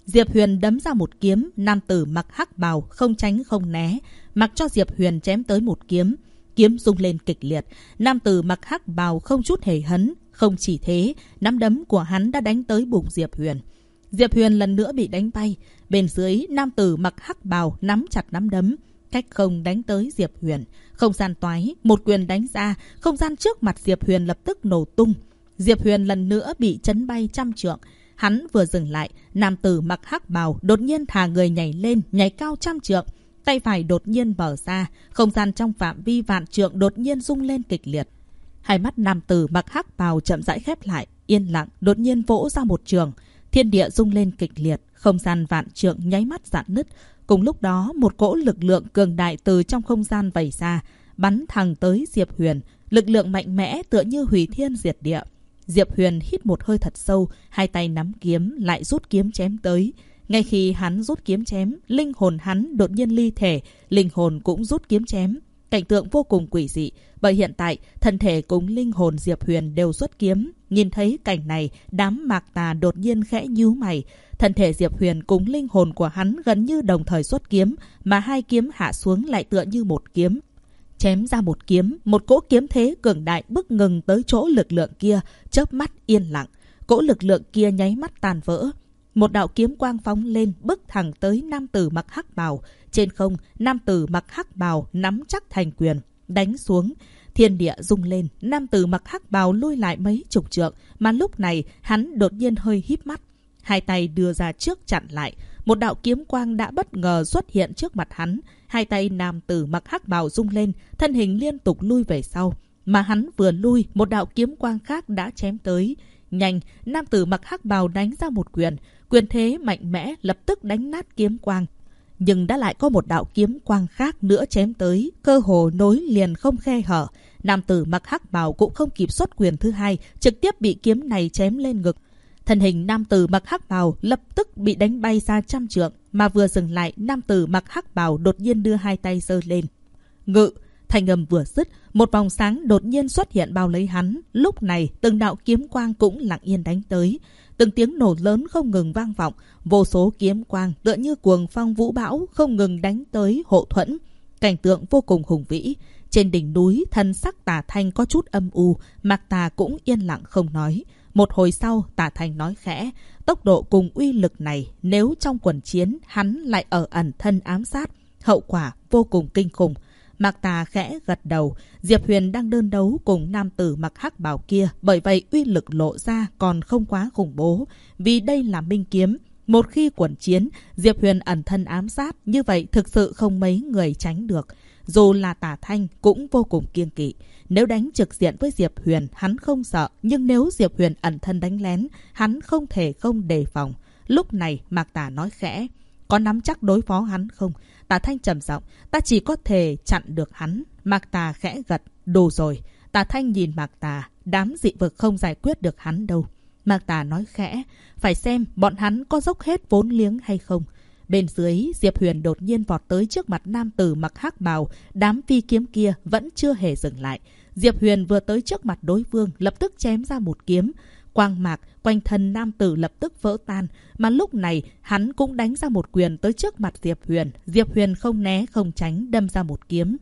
Diệp Huyền đấm ra một kiếm, nam tử mặc hắc bào không tránh không né, mặc cho Diệp Huyền chém tới một kiếm. Kiếm rung lên kịch liệt, nam tử mặc hắc bào không chút hề hấn. Không chỉ thế, nắm đấm của hắn đã đánh tới bụng Diệp Huyền. Diệp Huyền lần nữa bị đánh bay. Bên dưới, nam tử mặc hắc bào nắm chặt nắm đấm, cách không đánh tới Diệp Huyền. Không gian toái, một quyền đánh ra, không gian trước mặt Diệp Huyền lập tức nổ tung. Diệp Huyền lần nữa bị chấn bay trăm trượng. Hắn vừa dừng lại, nam tử mặc hắc bào đột nhiên thả người nhảy lên, nhảy cao trăm trượng. Tay phải đột nhiên mở ra, không gian trong phạm vi vạn trượng đột nhiên rung lên kịch liệt. Hai mắt nam tử mặc hắc bào chậm rãi khép lại, yên lặng, đột nhiên vỗ ra một trường. Thiên địa rung lên kịch liệt, không gian vạn trượng nháy mắt rạn nứt. Cùng lúc đó, một cỗ lực lượng cường đại từ trong không gian vẩy ra, bắn thẳng tới Diệp Huyền. Lực lượng mạnh mẽ tựa như hủy thiên diệt địa. Diệp Huyền hít một hơi thật sâu, hai tay nắm kiếm, lại rút kiếm chém tới. Ngay khi hắn rút kiếm chém, linh hồn hắn đột nhiên ly thể, linh hồn cũng rút kiếm chém. Cảnh tượng vô cùng quỷ dị, bởi hiện tại thân thể cùng linh hồn Diệp Huyền đều xuất kiếm. Nhìn thấy cảnh này, đám mạc tà đột nhiên khẽ nhíu mày. Thân thể Diệp Huyền cùng linh hồn của hắn gần như đồng thời xuất kiếm, mà hai kiếm hạ xuống lại tựa như một kiếm. Chém ra một kiếm, một cỗ kiếm thế cường đại bức ngừng tới chỗ lực lượng kia, chớp mắt yên lặng. Cỗ lực lượng kia nháy mắt tàn vỡ. Một đạo kiếm quang phóng lên, bước thẳng tới nam tử mặc hắc bào. Trên không, nam tử mặc hắc bào nắm chắc thành quyền, đánh xuống. Thiên địa rung lên, nam tử mặc hắc bào lui lại mấy chục trượng, mà lúc này hắn đột nhiên hơi híp mắt. Hai tay đưa ra trước chặn lại. Một đạo kiếm quang đã bất ngờ xuất hiện trước mặt hắn. Hai tay nam tử mặc hắc bào rung lên, thân hình liên tục lui về sau. Mà hắn vừa lui, một đạo kiếm quang khác đã chém tới. Nhanh, nam tử mặc hắc bào đánh ra một quyền. Quyền thế mạnh mẽ lập tức đánh nát kiếm quang. Nhưng đã lại có một đạo kiếm quang khác nữa chém tới, cơ hồ nối liền không khe hở. Nam tử mặc hắc bào cũng không kịp xuất quyền thứ hai, trực tiếp bị kiếm này chém lên ngực. Thân hình nam tử mặc hắc bào lập tức bị đánh bay ra trăm trượng, mà vừa dừng lại, nam tử mặc hắc bào đột nhiên đưa hai tay giơ lên. Ngự, thanh âm vừa dứt, một vòng sáng đột nhiên xuất hiện bao lấy hắn. Lúc này, từng đạo kiếm quang cũng lặng yên đánh tới. Từng tiếng nổ lớn không ngừng vang vọng, vô số kiếm quang tựa như cuồng phong vũ bão không ngừng đánh tới hộ thuẫn. Cảnh tượng vô cùng hùng vĩ. Trên đỉnh núi, thân sắc Tả Thanh có chút âm u, Mạc Tà cũng yên lặng không nói. Một hồi sau, Tả Thanh nói khẽ, tốc độ cùng uy lực này, nếu trong quần chiến hắn lại ở ẩn thân ám sát, hậu quả vô cùng kinh khủng. Mạc Tà khẽ gật đầu, Diệp Huyền đang đơn đấu cùng nam tử mặc hắc bào kia, bởi vậy uy lực lộ ra còn không quá khủng bố, vì đây là minh kiếm. Một khi quần chiến, Diệp Huyền ẩn thân ám sát, như vậy thực sự không mấy người tránh được. Dù là Tả Thanh cũng vô cùng kiêng kỵ. Nếu đánh trực diện với Diệp Huyền, hắn không sợ, nhưng nếu Diệp Huyền ẩn thân đánh lén, hắn không thể không đề phòng. Lúc này Mạc Tà nói khẽ, có nắm chắc đối phó hắn không? Tả Thanh trầm giọng, ta chỉ có thể chặn được hắn. Mạc Tà khẽ gật, đủ rồi. Tả Thanh nhìn Mạc Tà, đám dị vực không giải quyết được hắn đâu. Mạc Tà nói khẽ, phải xem bọn hắn có dốc hết vốn liếng hay không. Bên dưới, Diệp Huyền đột nhiên vọt tới trước mặt nam tử mặc hắc bào, đám phi kiếm kia vẫn chưa hề dừng lại. Diệp Huyền vừa tới trước mặt đối phương, lập tức chém ra một kiếm. Quang mạc quanh thân nam tử lập tức vỡ tan, mà lúc này hắn cũng đánh ra một quyền tới trước mặt Diệp Huyền. Diệp Huyền không né không tránh, đâm ra một kiếm.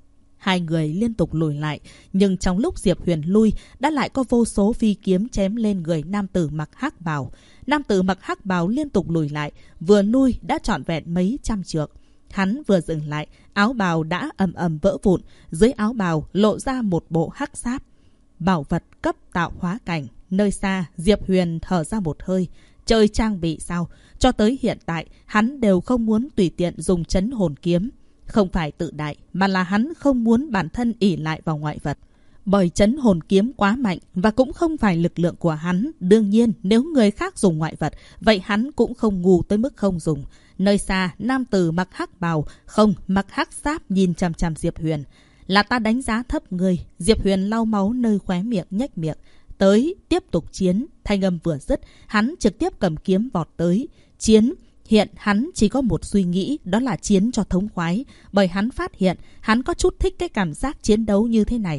Hai người liên tục lùi lại, nhưng trong lúc Diệp Huyền lui, đã lại có vô số phi kiếm chém lên người nam tử mặc hắc bào. Nam tử mặc hắc bào liên tục lùi lại, vừa lui đã trọn vẹn mấy trăm trượng. Hắn vừa dừng lại, áo bào đã ầm ầm vỡ vụn, dưới áo bào lộ ra một bộ hắc giáp. Bảo vật cấp tạo hóa cảnh. Nơi xa, Diệp Huyền thở ra một hơi. Chơi trang bị sao? Cho tới hiện tại, hắn đều không muốn tùy tiện dùng trấn hồn kiếm. Không phải tự đại, mà là hắn không muốn bản thân ỷ lại vào ngoại vật. Bởi trấn hồn kiếm quá mạnh và cũng không phải lực lượng của hắn. Đương nhiên, nếu người khác dùng ngoại vật, vậy hắn cũng không ngu tới mức không dùng. Nơi xa, nam tử mặc hắc bào, không, mặc hắc giáp nhìn chằm chằm Diệp Huyền. Là ta đánh giá thấp người. Diệp Huyền lau máu nơi khóe miệng nhếch miệng. Tới, tiếp tục chiến. Thanh âm vừa dứt, hắn trực tiếp cầm kiếm vọt tới. Chiến. Hiện hắn chỉ có một suy nghĩ, đó là chiến cho thống khoái. Bởi hắn phát hiện, hắn có chút thích cái cảm giác chiến đấu như thế này.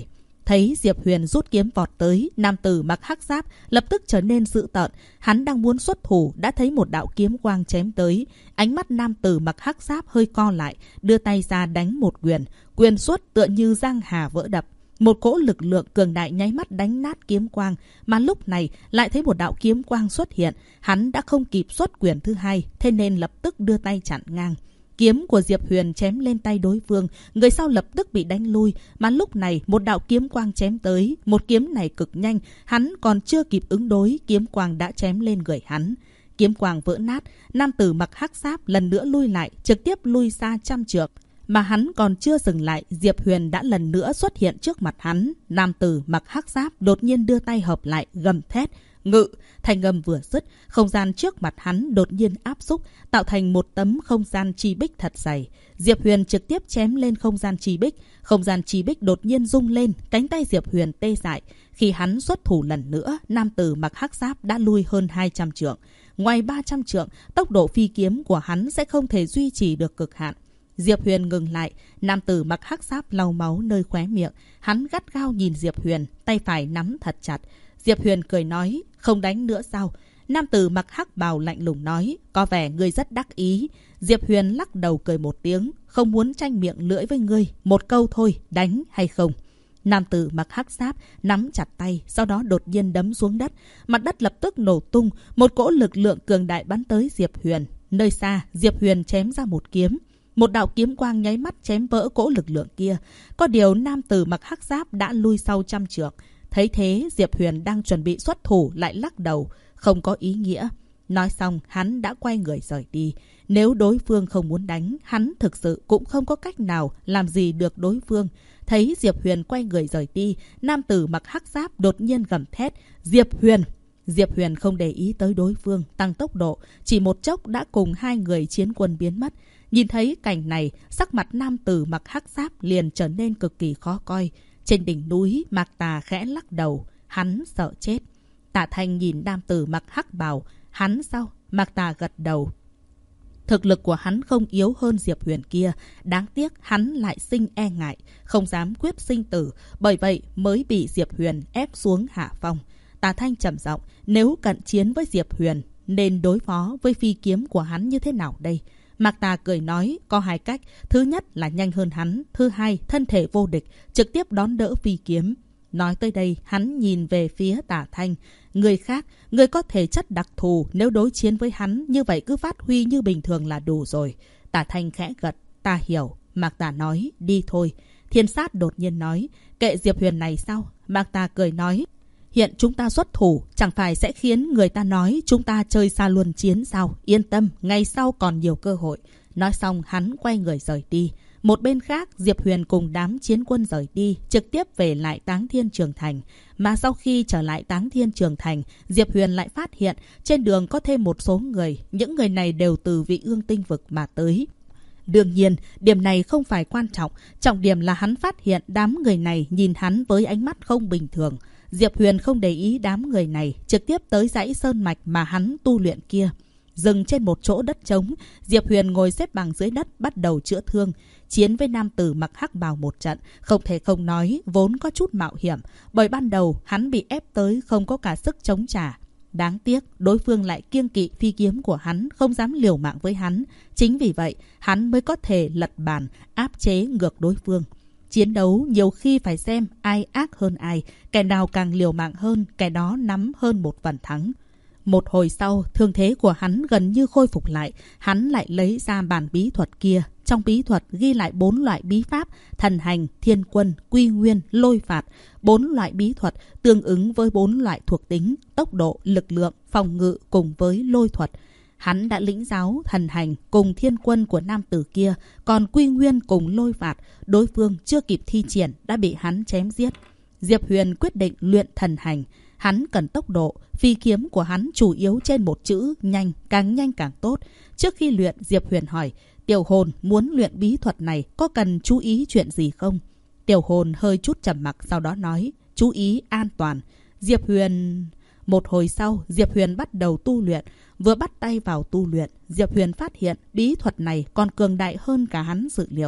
Thấy Diệp Huyền rút kiếm vọt tới, nam tử mặc hắc giáp lập tức trở nên dữ tợn. Hắn đang muốn xuất thủ đã thấy một đạo kiếm quang chém tới. Ánh mắt nam tử mặc hắc giáp hơi co lại, đưa tay ra đánh một quyền. Quyền xuất tựa như giang hà vỡ đập. Một cỗ lực lượng cường đại nháy mắt đánh nát kiếm quang, mà lúc này lại thấy một đạo kiếm quang xuất hiện. Hắn đã không kịp xuất quyền thứ hai, thế nên lập tức đưa tay chặn ngang. Kiếm của Diệp Huyền chém lên tay đối phương, người sau lập tức bị đánh lui, mà lúc này một đạo kiếm quang chém tới. Một kiếm này cực nhanh, hắn còn chưa kịp ứng đối, kiếm quang đã chém lên người hắn. Kiếm quang vỡ nát, nam tử mặc hắc giáp lần nữa lui lại, trực tiếp lui xa trăm trượng. Mà hắn còn chưa dừng lại, Diệp Huyền đã lần nữa xuất hiện trước mặt hắn. Nam tử mặc hắc giáp đột nhiên đưa tay hợp lại, gầm thét. Ngự! Thanh âm vừa dứt, không gian trước mặt hắn đột nhiên áp xúc, tạo thành một tấm không gian chi bích thật dày. Diệp Huyền trực tiếp chém lên không gian chi bích. Không gian chi bích đột nhiên rung lên, cánh tay Diệp Huyền tê dại. Khi hắn xuất thủ lần nữa, nam tử mặc hắc giáp đã lui hơn 200 trượng. Ngoài 300 trượng, tốc độ phi kiếm của hắn sẽ không thể duy trì được cực hạn. Diệp Huyền ngừng lại, nam tử mặc hắc giáp lau máu nơi khóe miệng. Hắn gắt gao nhìn Diệp Huyền, tay phải nắm thật chặt. Diệp Huyền cười nói, không đánh nữa sao? Nam tử mặc hắc bào lạnh lùng nói, có vẻ ngươi rất đắc ý. Diệp Huyền lắc đầu cười một tiếng, không muốn tranh miệng lưỡi với ngươi, một câu thôi, đánh hay không? Nam tử mặc hắc giáp nắm chặt tay, sau đó đột nhiên đấm xuống đất. Mặt đất lập tức nổ tung, một cỗ lực lượng cường đại bắn tới Diệp Huyền. Nơi xa, Diệp Huyền chém ra một kiếm. Một đạo kiếm quang nháy mắt chém vỡ cỗ lực lượng kia. Có điều nam tử mặc hắc giáp đã lui sau trăm trượng. Thấy thế, Diệp Huyền đang chuẩn bị xuất thủ lại lắc đầu, không có ý nghĩa. Nói xong, hắn đã quay người rời đi. Nếu đối phương không muốn đánh, hắn thực sự cũng không có cách nào làm gì được đối phương. Thấy Diệp Huyền quay người rời đi, nam tử mặc hắc giáp đột nhiên gầm thét, Diệp Huyền! Diệp Huyền không để ý tới đối phương, tăng tốc độ, chỉ một chốc đã cùng hai người chiến quân biến mất. Nhìn thấy cảnh này, sắc mặt nam tử mặc hắc giáp liền trở nên cực kỳ khó coi. Trên đỉnh núi, Mạc Tà khẽ lắc đầu, hắn sợ chết. Tạ Thanh nhìn nam tử mặc hắc bào, hắn sao? Mạc Tà gật đầu. Thực lực của hắn không yếu hơn Diệp Huyền kia, đáng tiếc hắn lại sinh e ngại, không dám quyết sinh tử, bởi vậy mới bị Diệp Huyền ép xuống hạ phong. Tạ Thanh trầm giọng, nếu cận chiến với Diệp Huyền, nên đối phó với phi kiếm của hắn như thế nào đây? Mạc Tà cười nói, có hai cách. Thứ nhất là nhanh hơn hắn. Thứ hai, thân thể vô địch, trực tiếp đón đỡ phi kiếm. Nói tới đây, hắn nhìn về phía Tạ Thanh. Người khác, người có thể chất đặc thù, nếu đối chiến với hắn, như vậy cứ phát huy như bình thường là đủ rồi. Tạ Thanh khẽ gật, ta hiểu. Mạc Tà nói, đi thôi. Thiên Sát đột nhiên nói, kệ Diệp Huyền này sao? Mạc Tà cười nói, hiện chúng ta xuất thủ, chẳng phải sẽ khiến người ta nói chúng ta chơi xa luân chiến sao? Yên tâm, ngày sau còn nhiều cơ hội. Nói xong, hắn quay người rời đi. Một bên khác, Diệp Huyền cùng đám chiến quân rời đi, trực tiếp về lại Táng Thiên Trường Thành. Mà sau khi trở lại Táng Thiên Trường Thành, Diệp Huyền lại phát hiện trên đường có thêm một số người. Những người này đều từ Vị Ương Tinh Vực mà tới. Đương nhiên, điểm này không phải quan trọng. Trọng điểm là hắn phát hiện đám người này nhìn hắn với ánh mắt không bình thường. Diệp Huyền không để ý đám người này, trực tiếp tới dãy sơn mạch mà hắn tu luyện kia. Dừng trên một chỗ đất trống, Diệp Huyền ngồi xếp bằng dưới đất bắt đầu chữa thương. Chiến với nam tử mặc hắc bào một trận, không thể không nói, vốn có chút mạo hiểm. Bởi ban đầu, hắn bị ép tới không có cả sức chống trả. Đáng tiếc, đối phương lại kiêng kỵ phi kiếm của hắn, không dám liều mạng với hắn. Chính vì vậy, hắn mới có thể lật bàn, áp chế ngược đối phương. Chiến đấu nhiều khi phải xem ai ác hơn ai, kẻ nào càng liều mạng hơn, kẻ đó nắm hơn một phần thắng. Một hồi sau, thương thế của hắn gần như khôi phục lại, hắn lại lấy ra bản bí thuật kia. Trong bí thuật ghi lại 4 loại bí pháp, thần hành, thiên quân, quy nguyên, lôi phạt. 4 loại bí thuật tương ứng với 4 loại thuộc tính, tốc độ, lực lượng, phòng ngự cùng với lôi thuật. Hắn đã lĩnh giáo thần hành cùng thiên quân của nam tử kia, còn quy nguyên cùng lôi phạt, đối phương chưa kịp thi triển đã bị hắn chém giết. Diệp Huyền quyết định luyện thần hành. Hắn cần tốc độ, phi kiếm của hắn chủ yếu trên một chữ nhanh càng tốt. Trước khi luyện, Diệp Huyền hỏi, Tiểu Hồn muốn luyện bí thuật này có cần chú ý chuyện gì không? Tiểu Hồn hơi chút trầm mặc, sau đó nói, chú ý an toàn. Diệp Huyền... Một hồi sau, Diệp Huyền bắt đầu tu luyện. Vừa bắt tay vào tu luyện, Diệp Huyền phát hiện bí thuật này còn cường đại hơn cả hắn dự liệu.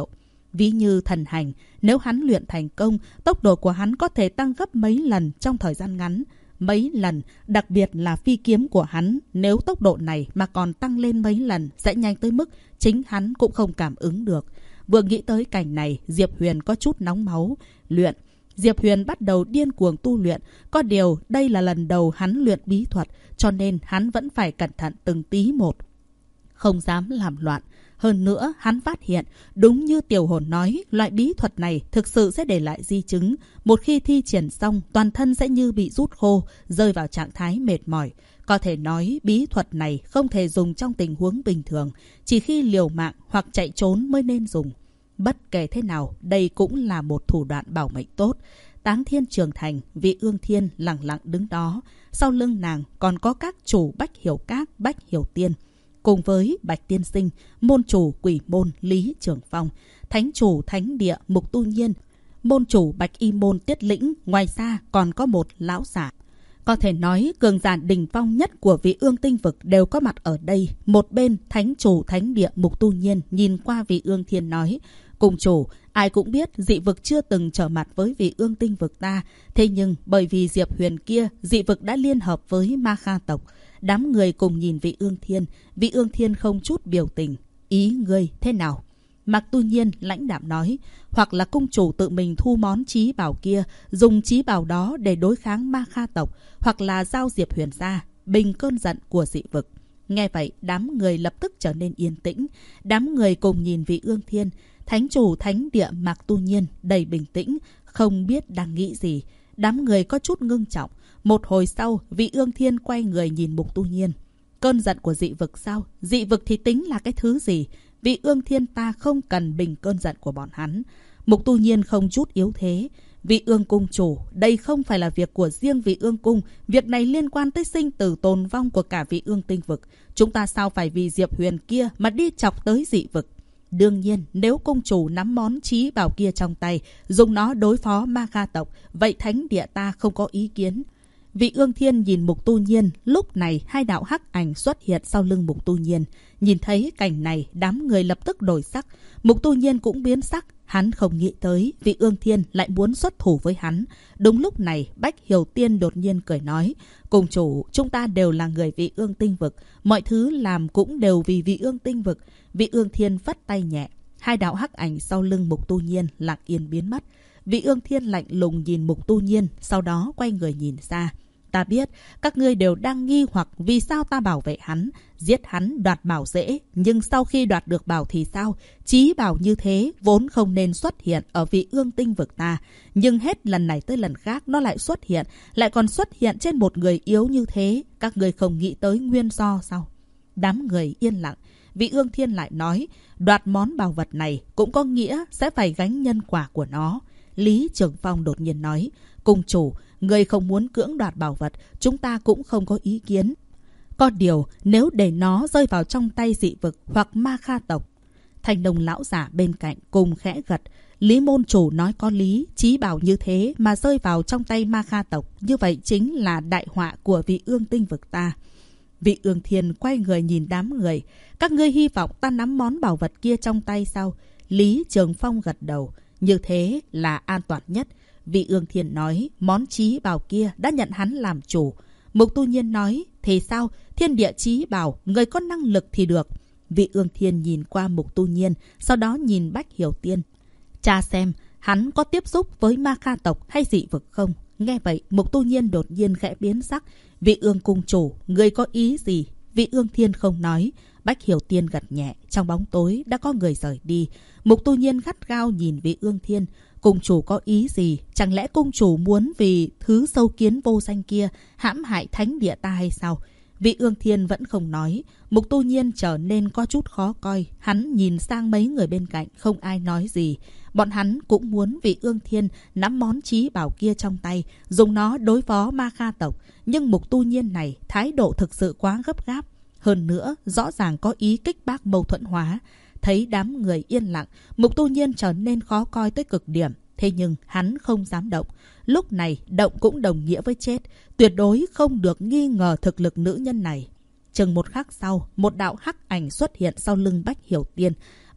Ví như thần hành, nếu hắn luyện thành công, tốc độ của hắn có thể tăng gấp mấy lần trong thời gian ngắn. Mấy lần, đặc biệt là phi kiếm của hắn, nếu tốc độ này mà còn tăng lên mấy lần sẽ nhanh tới mức chính hắn cũng không cảm ứng được. Vừa nghĩ tới cảnh này, Diệp Huyền có chút nóng máu. Luyện. Diệp Huyền bắt đầu điên cuồng tu luyện. Có điều, đây là lần đầu hắn luyện bí thuật, cho nên hắn vẫn phải cẩn thận từng tí một. Không dám làm loạn. Hơn nữa, hắn phát hiện, đúng như Tiểu Hồn nói, loại bí thuật này thực sự sẽ để lại di chứng. Một khi thi triển xong, toàn thân sẽ như bị rút khô, rơi vào trạng thái mệt mỏi. Có thể nói, bí thuật này không thể dùng trong tình huống bình thường, chỉ khi liều mạng hoặc chạy trốn mới nên dùng. Bất kể thế nào, đây cũng là một thủ đoạn bảo mệnh tốt. Táng Thiên trưởng thành, Vị Ương Thiên lặng lặng đứng đó. Sau lưng nàng còn có các chủ Bách Hiểu Các, Bách Hiểu Tiên. Cùng với Bạch Tiên Sinh, môn chủ Quỷ Môn Lý Trường Phong, thánh chủ Thánh Địa Mục Tu Nhiên, môn chủ Bạch Y Môn Tiết Lĩnh, ngoài ra còn có một lão giả. Có thể nói cường giả đỉnh phong nhất của Vị Ương Tinh Vực đều có mặt ở đây. Một bên thánh chủ Thánh Địa Mục Tu Nhiên nhìn qua Vị Ương Thiên nói: cùng chủ, ai cũng biết dị vực chưa từng trở mặt với Vị Ương Tinh Vực ta. Thế nhưng bởi vì Diệp Huyền kia, dị vực đã liên hợp với Ma Kha tộc. Đám người cùng nhìn Vị Ương Thiên. Vị Ương Thiên không chút biểu tình. Ý ngươi thế nào? Mạc Tu Nhiên lãnh đạm nói, hoặc là cung chủ tự mình thu món chí bảo kia, dùng chí bảo đó để đối kháng Ma Kha tộc, hoặc là giao Diệp Huyền ra, bình cơn giận của dị vực. Nghe vậy, đám người lập tức trở nên yên tĩnh. Đám người cùng nhìn Vị Ương Thiên. Thánh chủ Thánh Địa Mạc Tu Nhiên đầy bình tĩnh, không biết đang nghĩ gì. Đám người có chút ngưng trọng. Một hồi sau, Vị Ương Thiên quay người nhìn Mục Tu Nhiên. Cơn giận của dị vực sao? Dị vực thì tính là cái thứ gì? Vị Ương Thiên ta không cần bình cơn giận của bọn hắn. Mục Tu Nhiên không chút yếu thế. Vị Ương cung chủ, đây không phải là việc của riêng Vị Ương cung. Việc này liên quan tới sinh tử tồn vong của cả Vị Ương Tinh Vực. Chúng ta sao phải vì Diệp Huyền kia mà đi chọc tới dị vực? Đương nhiên, nếu cung chủ nắm món chí bảo kia trong tay, dùng nó đối phó Ma Kha tộc, vậy Thánh Địa ta không có ý kiến. Vị Ương Thiên nhìn Mục Tu Nhiên, lúc này hai đạo hắc ảnh xuất hiện sau lưng Mục Tu Nhiên. Nhìn thấy cảnh này, đám người lập tức đổi sắc. Mục Tu Nhiên cũng biến sắc, hắn không nghĩ tới Vị Ương Thiên lại muốn xuất thủ với hắn. Đúng lúc này, Bách Hiểu Tiên đột nhiên cười nói, cùng chủ, chúng ta đều là người Vị Ương Tinh Vực, mọi thứ làm cũng đều vì Vị Ương Tinh Vực. Vị Ương Thiên phất tay nhẹ, hai đạo hắc ảnh sau lưng Mục Tu Nhiên lặng yên biến mất. Vị Ương Thiên lạnh lùng nhìn Mục Tu Nhiên, sau đó quay người nhìn ra. Ta biết, các ngươi đều đang nghi hoặc vì sao ta bảo vệ hắn, giết hắn đoạt bảo dễ, nhưng sau khi đoạt được bảo thì sao? Chí bảo như thế vốn không nên xuất hiện ở Vị Ương Tinh Vực ta, nhưng hết lần này tới lần khác nó lại xuất hiện, lại còn xuất hiện trên một người yếu như thế, các ngươi không nghĩ tới nguyên do sao? Đám người yên lặng. Vị Ương Thiên lại nói, đoạt món bảo vật này cũng có nghĩa sẽ phải gánh nhân quả của nó. Lý Trường Phong đột nhiên nói, cung chủ, người không muốn cưỡng đoạt bảo vật, chúng ta cũng không có ý kiến. Có điều, nếu để nó rơi vào trong tay dị vực hoặc Ma Kha tộc. Thanh đồng lão giả bên cạnh cùng khẽ gật. Lý môn chủ nói có lý, chí bảo như thế mà rơi vào trong tay Ma Kha tộc, như vậy chính là đại họa của Vị Ương Tinh Vực ta. Vị Ương Thiên quay người nhìn đám người. Các ngươi hy vọng ta nắm món bảo vật kia trong tay sao? Lý Trường Phong gật đầu. Như thế là an toàn nhất. Vị Ương Thiên nói, món chí bảo kia đã nhận hắn làm chủ. Mục Tu Nhiên nói, thì sao? Thiên địa chí bảo, người có năng lực thì được. Vị Ương Thiên nhìn qua Mục Tu Nhiên, sau đó nhìn Bách Hiểu Tiên. Cha xem, hắn có tiếp xúc với Ma Kha tộc hay dị vực không? Nghe vậy, Mục Tu Nhiên đột nhiên khẽ biến sắc. Vị Ương cung chủ, người có ý gì? Vị Ương Thiên không nói. Bách Hiểu Tiên gật nhẹ, trong bóng tối đã có người rời đi. Mục Tu Nhiên gắt gao nhìn Vị Ương Thiên. Cung chủ có ý gì? Chẳng lẽ cung chủ muốn vì thứ sâu kiến vô danh kia hãm hại Thánh Địa ta hay sao? Vị Ương Thiên vẫn không nói. Mục Tu Nhiên trở nên có chút khó coi. Hắn nhìn sang mấy người bên cạnh, không ai nói gì. Bọn hắn cũng muốn Vị Ương Thiên nắm món chí bảo kia trong tay, dùng nó đối phó Ma Kha tộc. Nhưng Mục Tu Nhiên này thái độ thực sự quá gấp gáp. Hơn nữa, rõ ràng có ý kích bác mâu thuẫn hóa. Thấy đám người yên lặng, Mục Tu Nhiên trở nên khó coi tới cực điểm. Thế nhưng hắn không dám động. Lúc này động cũng đồng nghĩa với chết. Tuyệt đối không được nghi ngờ thực lực nữ nhân này. Chừng một khắc sau, một đạo hắc ảnh xuất hiện sau lưng Bách Hiểu Tiên.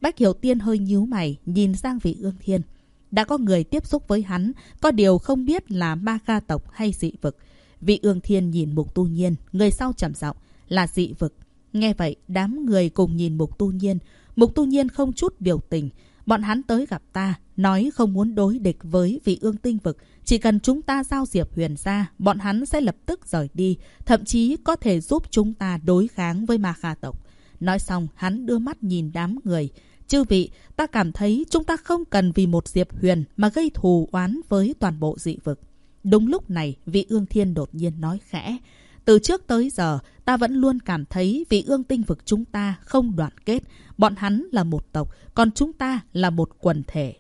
Bách Hiểu Tiên hơi nhíu mày, nhìn sang Vị Ương Thiên. Đã có người tiếp xúc với hắn, có điều không biết là ma kha tộc hay dị vực. Vị Ương Thiên nhìn Mục Tu Nhiên, người sau trầm giọng, là dị vực. Nghe vậy, đám người cùng nhìn Mục Tu Nhiên. Mục Tu Nhiên không chút biểu tình. Bọn hắn tới gặp ta, nói không muốn đối địch với Vị Ương Tinh vực. Chỉ cần chúng ta giao Diệp Huyền ra, bọn hắn sẽ lập tức rời đi. Thậm chí có thể giúp chúng ta đối kháng với ma kha tộc. Nói xong, hắn đưa mắt nhìn đám người. Chư vị, ta cảm thấy chúng ta không cần vì một Diệp Huyền mà gây thù oán với toàn bộ dị vực. Đúng lúc này, Vị Ương Thiên đột nhiên nói khẽ. Từ trước tới giờ, ta vẫn luôn cảm thấy Vị Ương Tinh vực chúng ta không đoàn kết. Bọn hắn là một tộc, còn chúng ta là một quần thể.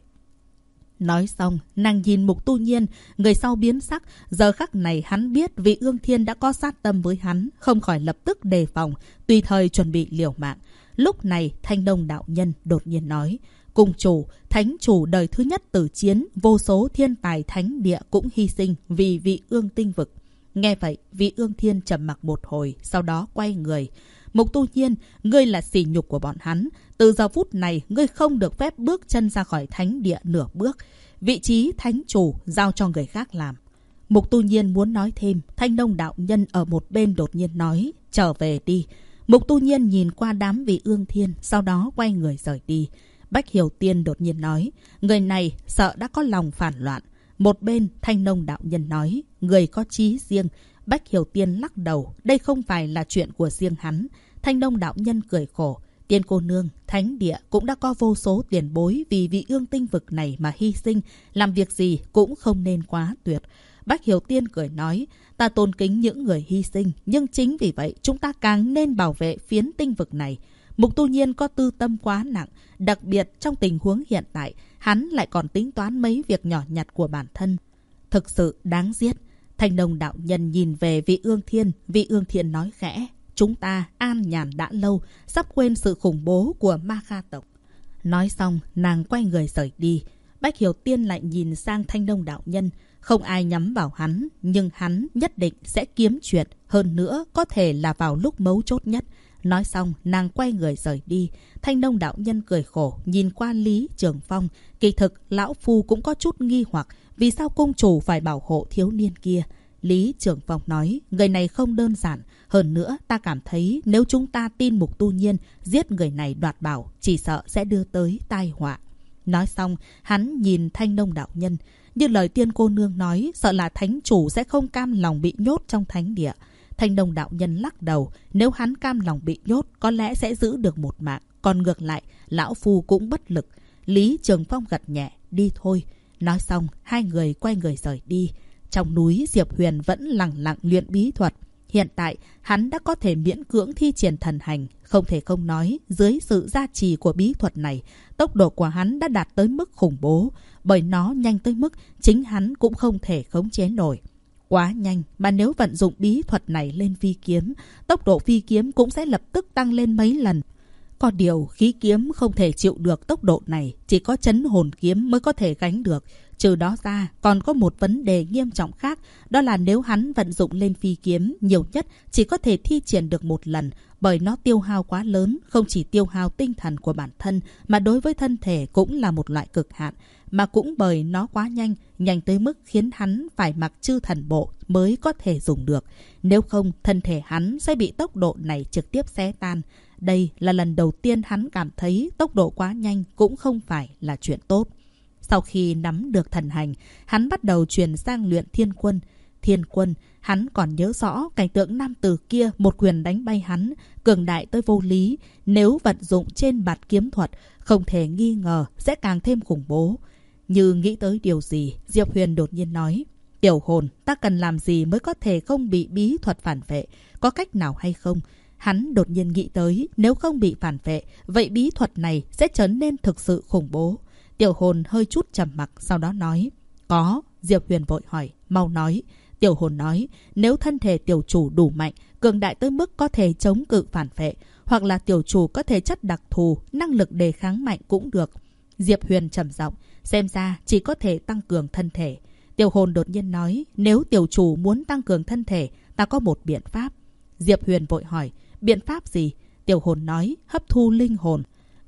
Nói xong, nàng nhìn Mục Tu Nhiên, người sau biến sắc. Giờ khắc này hắn biết Vị Ương Thiên đã có sát tâm với hắn, không khỏi lập tức đề phòng, tùy thời chuẩn bị liều mạng. Lúc này, Thanh Đông đạo nhân đột nhiên nói, cùng chủ, thánh chủ đời thứ nhất tử chiến, vô số thiên tài thánh địa cũng hy sinh vì Vị Ương Tinh vực. Nghe vậy, Vị Ương Thiên trầm mặc một hồi, sau đó quay người. Mục Tu Nhiên, ngươi là sỉ nhục của bọn hắn. Từ giờ phút này, ngươi không được phép bước chân ra khỏi thánh địa nửa bước. Vị trí thánh chủ giao cho người khác làm. Mục Tu Nhiên muốn nói thêm, Thanh Đông đạo nhân ở một bên đột nhiên nói, trở về đi. Mục Tu Nhiên nhìn qua đám Vị Ương Thiên, sau đó quay người rời đi. Bách Hiểu Tiên đột nhiên nói, người này sợ đã có lòng phản loạn. Một bên, Thanh Đông đạo nhân nói, người có chí riêng. Bách Hiểu Tiên lắc đầu, đây không phải là chuyện của riêng hắn. Thanh Đông đạo nhân cười khổ, Tiên cô nương, thánh địa cũng đã có vô số tiền bối vì Vị Ương Tinh vực này mà hy sinh, làm việc gì cũng không nên quá tuyệt. Bách Hiểu Tiên cười nói, ta tôn kính những người hy sinh, nhưng chính vì vậy chúng ta càng nên bảo vệ phiến tinh vực này. Mục Tu Nhiên có tư tâm quá nặng, đặc biệt trong tình huống hiện tại, hắn lại còn tính toán mấy việc nhỏ nhặt của bản thân. Thực sự đáng giết. Thanh Đông đạo nhân nhìn về Vị Ương Thiên, Vị Ương Thiên nói khẽ, chúng ta an nhàn đã lâu, sắp quên sự khủng bố của ma kha tộc. Nói xong, nàng quay người rời đi. Bách Hiểu Tiên lại nhìn sang Thanh Đông đạo nhân, không ai nhắm vào hắn, nhưng hắn nhất định sẽ kiếm chuyện, hơn nữa có thể là vào lúc mấu chốt nhất. Nói xong, nàng quay người rời đi. Thanh Đông đạo nhân cười khổ, nhìn qua Lý Trường Phong. Kỳ thực, lão phu cũng có chút nghi hoặc, vì sao cung chủ phải bảo hộ thiếu niên kia. Lý Trường Phong nói, người này không đơn giản. Hơn nữa, ta cảm thấy nếu chúng ta tin Mục Tu Nhiên, giết người này đoạt bảo, chỉ sợ sẽ đưa tới tai họa. Nói xong, hắn nhìn Thanh Đông đạo nhân. Như lời tiên cô nương nói, sợ là thánh chủ sẽ không cam lòng bị nhốt trong thánh địa. Thanh Đông đạo nhân lắc đầu, nếu hắn cam lòng bị nhốt, có lẽ sẽ giữ được một mạng. Còn ngược lại, lão phu cũng bất lực. Lý Trường Phong gật nhẹ, đi thôi. Nói xong, hai người quay người rời đi. Trong núi, Diệp Huyền vẫn lẳng lặng luyện bí thuật. Hiện tại, hắn đã có thể miễn cưỡng thi triển thần hành. Không thể không nói, dưới sự gia trì của bí thuật này, tốc độ của hắn đã đạt tới mức khủng bố. Bởi nó nhanh tới mức chính hắn cũng không thể khống chế nổi. Quá nhanh, mà nếu vận dụng bí thuật này lên phi kiếm, tốc độ phi kiếm cũng sẽ lập tức tăng lên mấy lần. Có điều, khí kiếm không thể chịu được tốc độ này, chỉ có chấn hồn kiếm mới có thể gánh được. Trừ đó ra, còn có một vấn đề nghiêm trọng khác, đó là nếu hắn vận dụng lên phi kiếm, nhiều nhất chỉ có thể thi triển được một lần, bởi nó tiêu hao quá lớn, không chỉ tiêu hao tinh thần của bản thân, mà đối với thân thể cũng là một loại cực hạn. Mà cũng bởi nó quá nhanh, nhanh tới mức khiến hắn phải mặc chư thần bộ mới có thể dùng được. Nếu không, thân thể hắn sẽ bị tốc độ này trực tiếp xé tan. Đây là lần đầu tiên hắn cảm thấy tốc độ quá nhanh cũng không phải là chuyện tốt. Sau khi nắm được thần hành, hắn bắt đầu chuyển sang luyện thiên quân. Thiên quân, hắn còn nhớ rõ cảnh tượng nam tử kia một quyền đánh bay hắn, cường đại tới vô lý. Nếu vận dụng trên bạt kiếm thuật, không thể nghi ngờ sẽ càng thêm khủng bố. Như nghĩ tới điều gì, Diệp Huyền đột nhiên nói, tiểu hồn, ta cần làm gì mới có thể không bị bí thuật phản vệ, có cách nào hay không? Hắn đột nhiên nghĩ tới, nếu không bị phản vệ, vậy bí thuật này sẽ trở nên thực sự khủng bố. Tiểu hồn hơi chút trầm mặc, sau đó nói, có. Diệp Huyền vội hỏi, mau nói. Tiểu hồn nói, nếu thân thể tiểu chủ đủ mạnh, cường đại tới mức có thể chống cự phản vệ, hoặc là tiểu chủ có thể chất đặc thù, năng lực đề kháng mạnh cũng được. Diệp Huyền trầm giọng, xem ra chỉ có thể tăng cường thân thể. Tiểu hồn đột nhiên nói, nếu tiểu chủ muốn tăng cường thân thể, ta có một biện pháp. Diệp Huyền vội hỏi, biện pháp gì? Tiểu hồn nói, hấp thu linh hồn.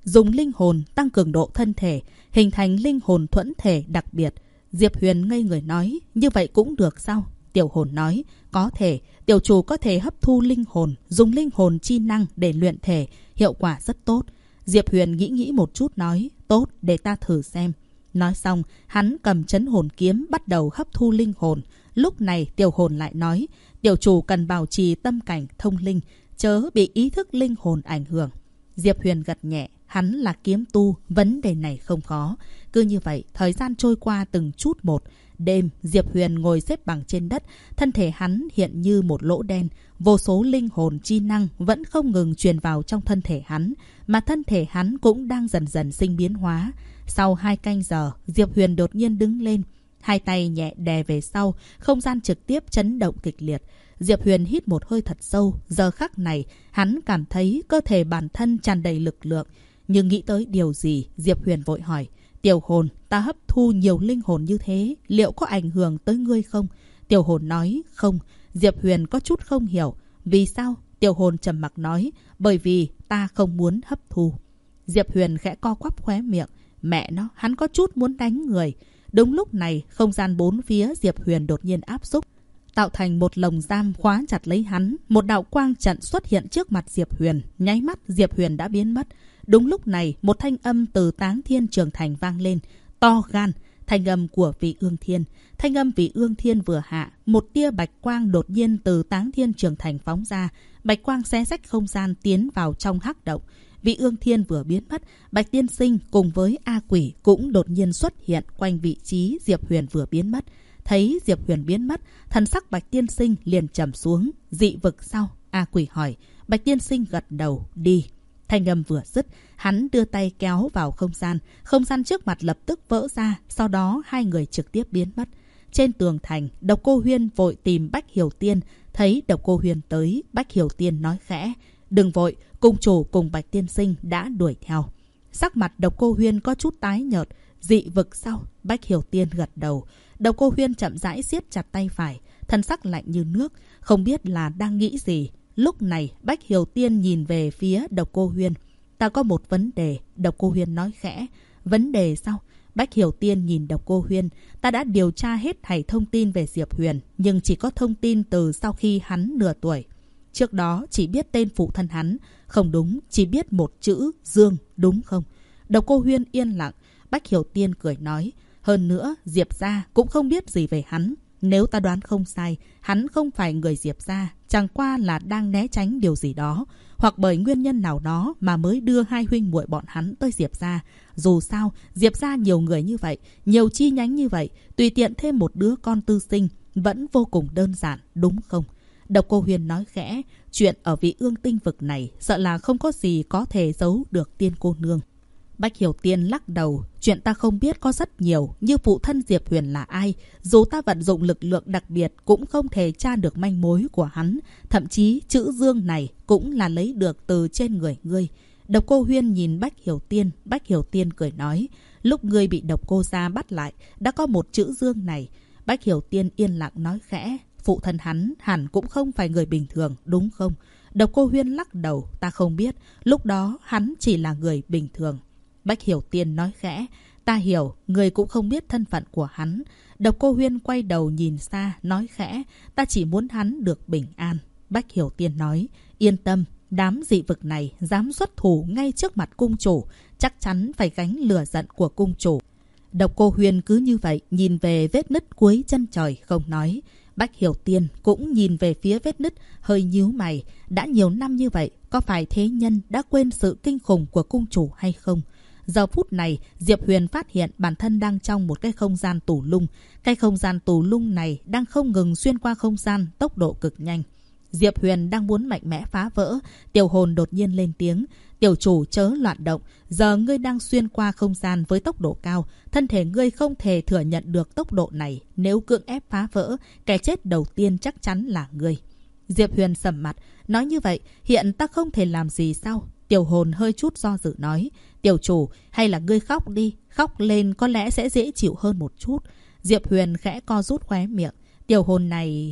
dùng linh hồn tăng cường độ thân thể, hình thành linh hồn thuẫn thể đặc biệt. Diệp Huyền ngây người nói, như vậy cũng được sao? Tiểu hồn nói, có thể, tiểu chủ có thể hấp thu linh hồn, dùng linh hồn chi năng để luyện thể, hiệu quả rất tốt. Diệp Huyền nghĩ một chút nói, tốt, để ta thử xem. Nói xong, hắn cầm trấn hồn kiếm bắt đầu hấp thu linh hồn. Lúc này tiểu hồn lại nói, tiểu chủ cần bảo trì tâm cảnh thông linh, chớ bị ý thức linh hồn ảnh hưởng. Diệp Huyền gật nhẹ, hắn là kiếm tu, vấn đề này không khó. Cứ như vậy, thời gian trôi qua từng chút một. Đêm, Diệp Huyền ngồi xếp bằng trên đất, thân thể hắn hiện như một lỗ đen. Vô số linh hồn chi năng vẫn không ngừng truyền vào trong thân thể hắn, mà thân thể hắn cũng đang dần dần sinh biến hóa. Sau 2 canh giờ, Diệp Huyền đột nhiên đứng lên. 2 tay nhẹ đè về sau, không gian trực tiếp chấn động kịch liệt. Diệp Huyền hít một hơi thật sâu, giờ khắc này, hắn cảm thấy cơ thể bản thân tràn đầy lực lượng. Nhưng nghĩ tới điều gì, Diệp Huyền vội hỏi, tiểu hồn, ta hấp thu nhiều linh hồn như thế, liệu có ảnh hưởng tới ngươi không? Tiểu hồn nói, không. Diệp Huyền có chút không hiểu. Vì sao? Tiểu hồn trầm mặc nói, bởi vì ta không muốn hấp thu. Diệp Huyền khẽ co quắp khóe miệng. Mẹ nó, hắn có chút muốn đánh người. Đúng lúc này, không gian bốn phía Diệp Huyền đột nhiên áp xúc, tạo thành một lồng giam khóa chặt lấy hắn. Một đạo quang trận xuất hiện trước mặt Diệp Huyền. Nháy mắt, Diệp Huyền đã biến mất. Đúng lúc này, một thanh âm từ Táng Thiên Trường Thành vang lên. To gan, thanh âm của Vị Ương Thiên. Thanh âm Vị Ương Thiên vừa hạ, một tia bạch quang đột nhiên từ Táng Thiên Trường Thành phóng ra. Bạch quang xé rách không gian tiến vào trong hắc động. Vị Ương Thiên vừa biến mất, Bạch Tiên Sinh cùng với A Quỷ cũng đột nhiên xuất hiện quanh vị trí Diệp Huyền vừa biến mất. Thấy Diệp Huyền biến mất, thần sắc Bạch Tiên Sinh liền trầm xuống. Dị vực sao? A Quỷ hỏi. Bạch Tiên Sinh gật đầu, đi. Thanh âm vừa dứt, hắn đưa tay kéo vào không gian trước mặt lập tức vỡ ra, sau đó 2 người trực tiếp biến mất. Trên tường thành, Độc Cô Huyên vội tìm Bách Hiểu Tiên, thấy Độc Cô Huyên tới, Bách Hiểu Tiên nói khẽ, đừng vội, cung chủ cùng Bạch Tiên Sinh đã đuổi theo. Sắc mặt Độc Cô Huyên có chút tái nhợt. Dị vực sao? Bách Hiểu Tiên gật đầu. Độc Cô Huyên chậm rãi siết chặt tay phải, thân sắc lạnh như nước, không biết là đang nghĩ gì. Lúc này, Bách Hiểu Tiên nhìn về phía Độc Cô Huyên. Ta có một vấn đề, Độc Cô Huyên nói khẽ. Vấn đề sao? Bách Hiểu Tiên nhìn Độc Cô Huyên. Ta đã điều tra hết thảy thông tin về Diệp Huyền, nhưng chỉ có thông tin từ sau khi hắn nửa tuổi. Trước đó chỉ biết tên phụ thân hắn. Không đúng, chỉ biết một chữ Dương, đúng không? Độc Cô Huyên yên lặng. Bách Hiểu Tiên cười nói. Hơn nữa, Diệp gia cũng không biết gì về hắn. Nếu ta đoán không sai, hắn không phải người Diệp gia, chẳng qua là đang né tránh điều gì đó, hoặc bởi nguyên nhân nào đó mà mới đưa 2 huynh muội bọn hắn tới Diệp gia. Dù sao, Diệp gia nhiều người như vậy, nhiều chi nhánh như vậy, tùy tiện thêm một đứa con tư sinh vẫn vô cùng đơn giản, đúng không? Độc Cô Huyền nói khẽ, chuyện ở Vị Ương Tinh vực này sợ là không có gì có thể giấu được tiên cô nương. Bách Hiểu Tiên lắc đầu, chuyện ta không biết có rất nhiều, như phụ thân Diệp Huyền là ai, dù ta vận dụng lực lượng đặc biệt cũng không thể tra được manh mối của hắn, thậm chí chữ Dương này cũng là lấy được từ trên người ngươi. Độc Cô Huyên nhìn Bách Hiểu Tiên cười nói, lúc ngươi bị Độc Cô gia bắt lại, đã có một chữ Dương này. Bách Hiểu Tiên yên lặng nói khẽ, phụ thân hắn hẳn cũng không phải người bình thường, đúng không? Độc Cô Huyên lắc đầu, ta không biết, lúc đó hắn chỉ là người bình thường. Bách Hiểu Tiên nói khẽ, ta hiểu, người cũng không biết thân phận của hắn. Độc Cô Huyên quay đầu nhìn xa, nói khẽ, ta chỉ muốn hắn được bình an. Bách Hiểu Tiên nói, yên tâm, đám dị vực này dám xuất thủ ngay trước mặt cung chủ, chắc chắn phải gánh lửa giận của cung chủ. Độc Cô Huyên cứ như vậy, nhìn về vết nứt cuối chân trời, không nói. Bách Hiểu Tiên cũng nhìn về phía vết nứt, hơi nhíu mày. Đã nhiều năm như vậy, có phải thế nhân đã quên sự kinh khủng của cung chủ hay không? Giờ phút này, Diệp Huyền phát hiện bản thân đang trong một cái không gian tù lung. Cái không gian tù lung này đang không ngừng xuyên qua không gian, tốc độ cực nhanh. Diệp Huyền đang muốn mạnh mẽ phá vỡ. Tiểu hồn đột nhiên lên tiếng. Tiểu chủ chớ loạn động. Giờ ngươi đang xuyên qua không gian với tốc độ cao. Thân thể ngươi không thể thừa nhận được tốc độ này. Nếu cưỡng ép phá vỡ, kẻ chết đầu tiên chắc chắn là ngươi. Diệp Huyền sầm mặt. Nói như vậy, hiện ta không thể làm gì sao? Tiểu hồn hơi chút do dự nói. Tiểu chủ, hay là ngươi khóc đi. Khóc lên có lẽ sẽ dễ chịu hơn một chút. Diệp Huyền khẽ co rút khóe miệng. Tiểu hồn này...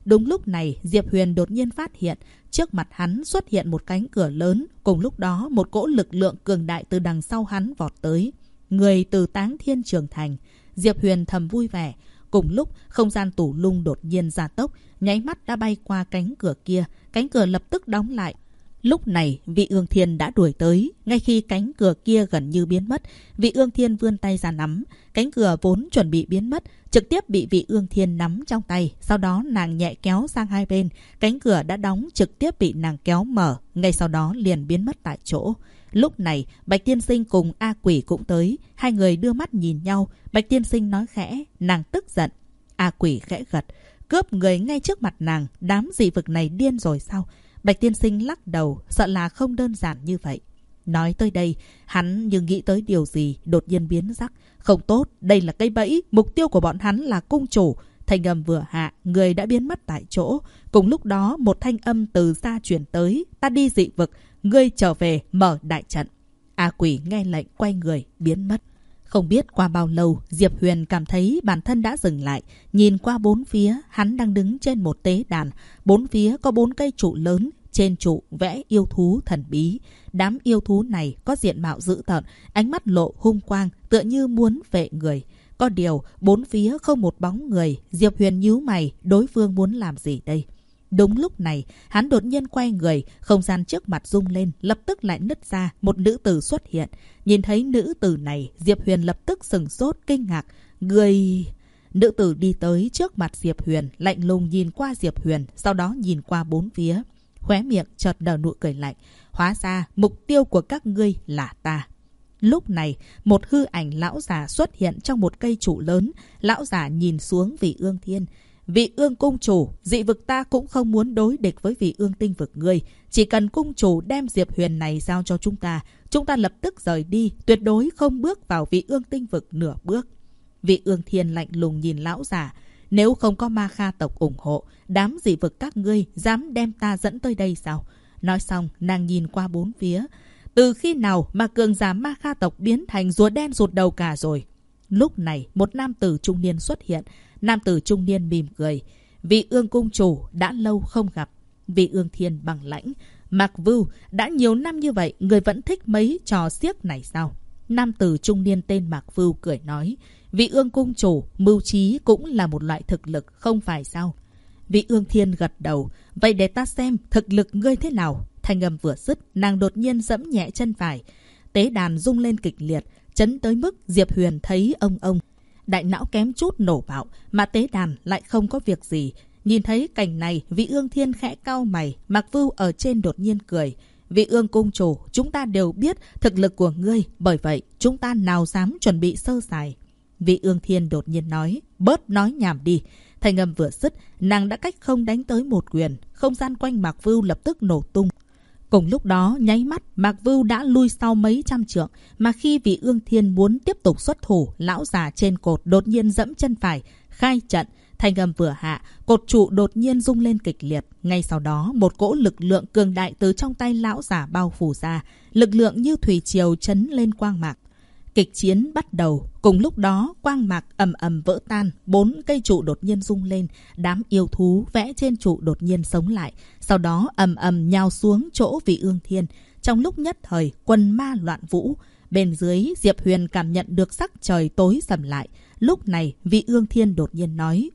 Đúng lúc này, Diệp Huyền đột nhiên phát hiện, trước mặt hắn xuất hiện một cánh cửa lớn. Cùng lúc đó, một cỗ lực lượng cường đại từ đằng sau hắn vọt tới. Người từ Táng Thiên Trường Thành. Diệp Huyền thầm vui vẻ. Cùng lúc, không gian tủ lung đột nhiên gia tốc, nháy mắt đã bay qua cánh cửa kia. Cánh cửa lập tức đóng lại. Lúc này, Vị Ương Thiên đã đuổi tới. Ngay khi cánh cửa kia gần như biến mất, Vị Ương Thiên vươn tay ra nắm. Cánh cửa vốn chuẩn bị biến mất, trực tiếp bị Vị Ương Thiên nắm trong tay. Sau đó nàng nhẹ kéo sang hai bên. Cánh cửa đã đóng, trực tiếp bị nàng kéo mở. Ngay sau đó liền biến mất tại chỗ. Lúc này, Bạch Tiên Sinh cùng A Quỷ cũng tới. Hai người đưa mắt nhìn nhau. Bạch Tiên Sinh nói khẽ, nàng tức giận. A Quỷ khẽ gật. Cướp người ngay trước mặt nàng, đám dị vực này điên rồi sao? Bạch Tiên Sinh lắc đầu, sợ là không đơn giản như vậy. Nói tới đây, hắn như nghĩ tới điều gì, đột nhiên biến sắc. Không tốt, đây là cây bẫy, mục tiêu của bọn hắn là cung chủ. Thanh âm vừa hạ, người đã biến mất tại chỗ. Cùng lúc đó, một thanh âm từ xa truyền tới. Ta đi dị vực, ngươi trở về, mở đại trận. A Quỷ nghe lệnh quay người, biến mất. Không biết qua bao lâu, Diệp Huyền cảm thấy bản thân đã dừng lại. Nhìn qua bốn phía, hắn đang đứng trên một tế đàn. Bốn phía có 4 cây trụ lớn. Trên trụ vẽ yêu thú thần bí. Đám yêu thú này có diện mạo dữ tợn, ánh mắt lộ hung quang, tựa như muốn vệ người. Có điều, bốn phía không một bóng người. Diệp Huyền nhíu mày, đối phương muốn làm gì đây? Đúng lúc này, hắn đột nhiên quay người, không gian trước mặt rung lên, lập tức lại nứt ra, một nữ tử xuất hiện. Nhìn thấy nữ tử này, Diệp Huyền lập tức sừng sốt kinh ngạc. Người... Nữ tử đi tới trước mặt Diệp Huyền, lạnh lùng nhìn qua Diệp Huyền, sau đó nhìn qua bốn phía. Khóe miệng chợt nở nụ cười lạnh. Hóa ra, mục tiêu của các ngươi là ta. Lúc này, một hư ảnh lão già xuất hiện trong một cây trụ lớn. Lão già nhìn xuống Vị Ương Thiên. Vị Ương cung chủ, dị vực ta cũng không muốn đối địch với Vị Ương tinh vực ngươi. Chỉ cần cung chủ đem Diệp Huyền này giao cho chúng ta lập tức rời đi, tuyệt đối không bước vào Vị Ương tinh vực nửa bước. Vị Ương Thiên lạnh lùng nhìn lão già. Nếu không có Ma Kha tộc ủng hộ, đám dị vực các ngươi dám đem ta dẫn tới đây sao? Nói xong, nàng nhìn qua bốn phía. Từ khi nào mà cường giả Ma Kha tộc biến thành rùa đen rụt đầu cả rồi? Lúc này, một nam tử trung niên xuất hiện. Nam tử trung niên mỉm cười. Vị Ương cung chủ đã lâu không gặp. Vị Ương Thiên bằng lãnh. Mạc Vưu, đã nhiều năm như vậy, người vẫn thích mấy trò xiếc này sao? Nam tử trung niên tên Mạc Vưu cười nói. Vị Ương cung chủ, mưu trí cũng là một loại thực lực, không phải sao? Vị Ương Thiên gật đầu. Vậy để ta xem thực lực ngươi thế nào. Thanh âm vừa dứt, nàng đột nhiên giẫm nhẹ chân phải. Tế đàn rung lên kịch liệt, chấn tới mức Diệp Huyền thấy ông. Đại não kém chút nổ bạo, mà tế đàn lại không có việc gì. Nhìn thấy cảnh này, Vị Ương Thiên khẽ cau mày. Mạc Vưu ở trên đột nhiên cười. Vị Ương cung chủ, chúng ta đều biết thực lực của ngươi, bởi vậy chúng ta nào dám chuẩn bị sơ sài. Vị Ương Thiên đột nhiên nói, bớt nói nhảm đi. Thanh âm vừa dứt, nàng đã cách không đánh tới một quyền. Không gian quanh Mạc Vưu lập tức nổ tung. Cùng lúc đó, nháy mắt, Mạc Vưu đã lui sau mấy trăm trượng. Mà khi Vị Ương Thiên muốn tiếp tục xuất thủ, lão già trên cột đột nhiên giẫm chân phải, khai trận. Thanh âm vừa hạ, cột trụ đột nhiên rung lên kịch liệt. Ngay sau đó, một cỗ lực lượng cường đại từ trong tay lão già bao phủ ra. Lực lượng như thủy triều chấn lên quang mạc. Kịch chiến bắt đầu. Cùng lúc đó, quang mạc ầm ầm vỡ tan. 4 cây trụ đột nhiên rung lên. Đám yêu thú vẽ trên trụ đột nhiên sống lại. Sau đó ầm ầm nhào xuống chỗ Vị Ương Thiên. Trong lúc nhất thời, quân ma loạn vũ. Bên dưới, Diệp Huyền cảm nhận được sắc trời tối sầm lại. Lúc này, Vị Ương Thiên đột nhiên nói,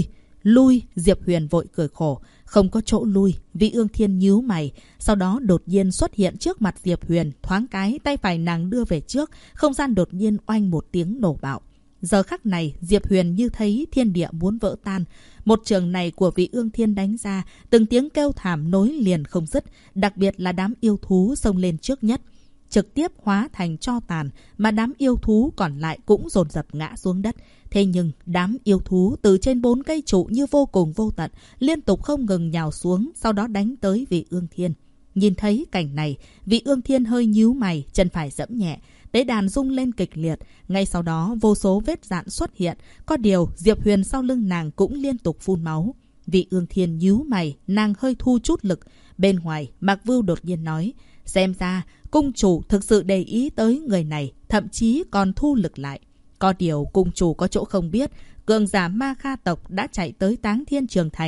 lui. Diệp Huyền vội cười khổ. Không có chỗ lui. Vị Ương Thiên nhíu mày. Sau đó đột nhiên xuất hiện trước mặt Diệp Huyền. Thoáng cái, tay phải nàng đưa về trước. Không gian đột nhiên oanh một tiếng nổ bạo. Giờ khắc này, Diệp Huyền như thấy thiên địa muốn vỡ tan. Một trường này của Vị Ương Thiên đánh ra, từng tiếng kêu thảm nối liền không dứt. Đặc biệt là đám yêu thú xông lên trước nhất, trực tiếp hóa thành tro tàn, mà đám yêu thú còn lại cũng dồn dập ngã xuống đất. Thế nhưng, đám yêu thú từ trên 4 cây trụ như vô cùng vô tận, liên tục không ngừng nhào xuống, sau đó đánh tới Vị Ương Thiên. Nhìn thấy cảnh này, Vị Ương Thiên hơi nhíu mày, chân phải giẫm nhẹ. Tế đàn rung lên kịch liệt, ngay sau đó vô số vết rạn xuất hiện. Có điều, Diệp Huyền sau lưng nàng cũng liên tục phun máu. Vị Ương Thiên nhíu mày, nàng hơi thu chút lực. Bên ngoài, Mạc Vưu đột nhiên nói, xem ra, cung chủ thực sự để ý tới người này, thậm chí còn thu lực lại. Có điều cung chủ có chỗ không biết, cường giả Ma Kha tộc đã chạy tới Táng Thiên Trường Thành,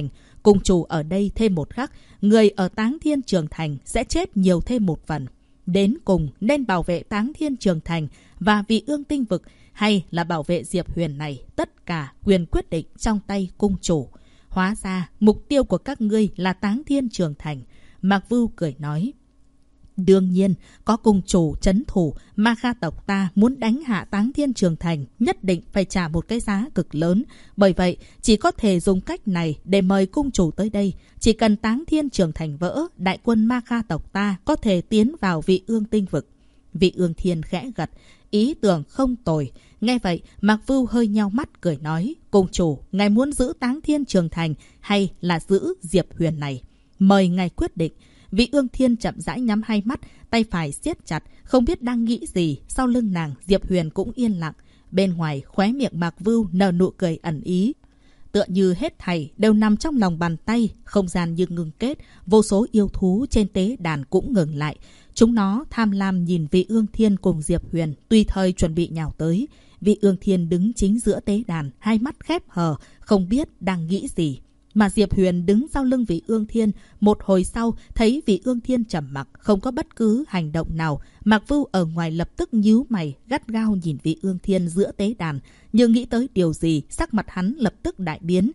Cung chủ ở đây thêm một khắc, người ở Táng Thiên Trường Thành sẽ chết nhiều thêm một phần. Đến cùng nên bảo vệ Táng Thiên Trường Thành và Vị Ương Tinh Vực hay là bảo vệ Diệp Huyền này, tất cả quyền quyết định trong tay cung chủ. Hóa ra mục tiêu của các ngươi là Táng Thiên Trường Thành. Mạc Vưu cười nói. Đương nhiên, có cung chủ trấn thủ, Ma Kha tộc ta muốn đánh hạ Táng Thiên Trường Thành, nhất định phải trả một cái giá cực lớn. Bởi vậy, chỉ có thể dùng cách này để mời cung chủ tới đây. Chỉ cần Táng Thiên Trường Thành vỡ, đại quân Ma Kha tộc ta có thể tiến vào Vị Ương Tinh Vực. Vị Ương Thiên khẽ gật, ý tưởng không tồi. Nghe vậy, Mạc Vưu hơi nheo mắt cười nói, cung chủ, ngài muốn giữ Táng Thiên Trường Thành hay là giữ Diệp Huyền này? Mời ngài quyết định. Vị Ương Thiên chậm rãi nhắm hai mắt, tay phải siết chặt, không biết đang nghĩ gì. Sau lưng nàng, Diệp Huyền cũng yên lặng. Bên ngoài, khóe miệng Mạc Vưu nở nụ cười ẩn ý. Tựa như hết thảy đều nằm trong lòng bàn tay, không gian như ngừng kết, vô số yêu thú trên tế đàn cũng ngừng lại. Chúng nó tham lam nhìn Vị Ương Thiên cùng Diệp Huyền, tùy thời chuẩn bị nhào tới. Vị Ương Thiên đứng chính giữa tế đàn, hai mắt khép hờ, không biết đang nghĩ gì. Mà Diệp Huyền đứng sau lưng Vị Ương Thiên, một hồi sau thấy Vị Ương Thiên trầm mặc, không có bất cứ hành động nào. Mạc Vưu ở ngoài lập tức nhíu mày, gắt gao nhìn Vị Ương Thiên giữa tế đàn, nhưng nghĩ tới điều gì, sắc mặt hắn lập tức đại biến.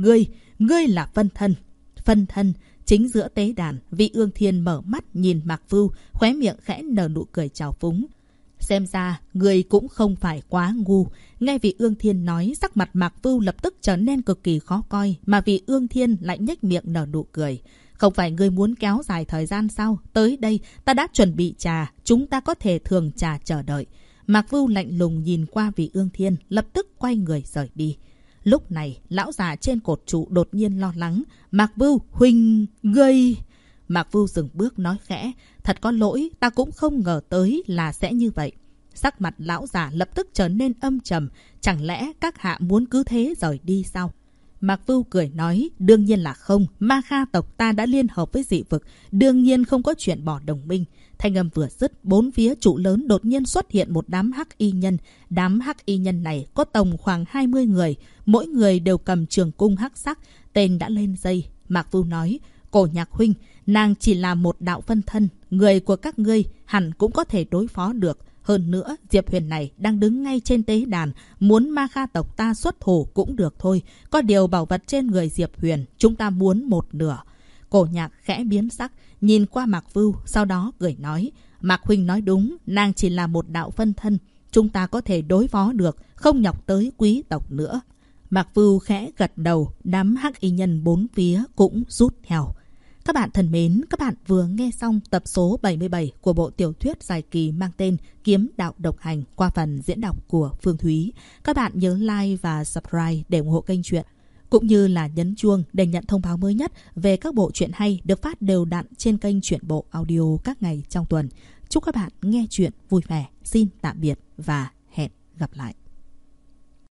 Ngươi là phân thân. Phân thân. Chính giữa tế đàn, Vị Ương Thiên mở mắt nhìn Mạc Vưu, khóe miệng khẽ nở nụ cười trào phúng. Xem ra, người cũng không phải quá ngu. Nghe Vị Ương Thiên nói, sắc mặt Mạc Vưu lập tức trở nên cực kỳ khó coi, mà Vị Ương Thiên lại nhếch miệng nở nụ cười. Không phải ngươi muốn kéo dài thời gian sao? Tới đây, ta đã chuẩn bị trà, chúng ta có thể thường trà chờ đợi. Mạc Vưu lạnh lùng nhìn qua Vị Ương Thiên, lập tức quay người rời đi. Lúc này, lão già trên cột trụ đột nhiên lo lắng. Mạc Vưu, huynh, ngươi... Mạc Vưu dừng bước nói khẽ, thật có lỗi, ta cũng không ngờ tới là sẽ như vậy. Sắc mặt lão già lập tức trở nên âm trầm, chẳng lẽ các hạ muốn cứ thế rời đi sao? Mạc Vưu cười nói, đương nhiên là không, Ma Kha tộc ta đã liên hợp với dị vực, đương nhiên không có chuyện bỏ đồng minh. Thanh âm vừa dứt, bốn phía trụ lớn đột nhiên xuất hiện một đám hắc y nhân. Đám hắc y nhân này có tổng khoảng 20 người, mỗi người đều cầm trường cung hắc sắc, tên đã lên dây. Mạc Vưu nói, Cổ Nhạc huynh, nàng chỉ là một đạo phân thân, người của các ngươi hẳn cũng có thể đối phó được. Hơn nữa, Diệp Huyền này đang đứng ngay trên tế đàn, muốn Ma Kha tộc ta xuất thủ cũng được thôi. Có điều bảo vật trên người Diệp Huyền, chúng ta muốn một nửa. Cổ Nhạc khẽ biến sắc, nhìn qua Mạc Vưu, sau đó cười nói, Mạc huynh nói đúng, nàng chỉ là một đạo phân thân, chúng ta có thể đối phó được, không nhọc tới quý tộc nữa. Mạc Vưu khẽ gật đầu, đám hắc y nhân bốn phía cũng rút theo. Các bạn thân mến, các bạn vừa nghe xong tập số 77 của bộ tiểu thuyết dài kỳ mang tên Kiếm Đạo Độc Hành qua phần diễn đọc của Phương Thúy. Các bạn nhớ like và subscribe để ủng hộ kênh truyện, cũng như là nhấn chuông để nhận thông báo mới nhất về các bộ truyện hay được phát đều đặn trên kênh Truyện Bộ Audio các ngày trong tuần. Chúc các bạn nghe truyện vui vẻ. Xin tạm biệt và hẹn gặp lại.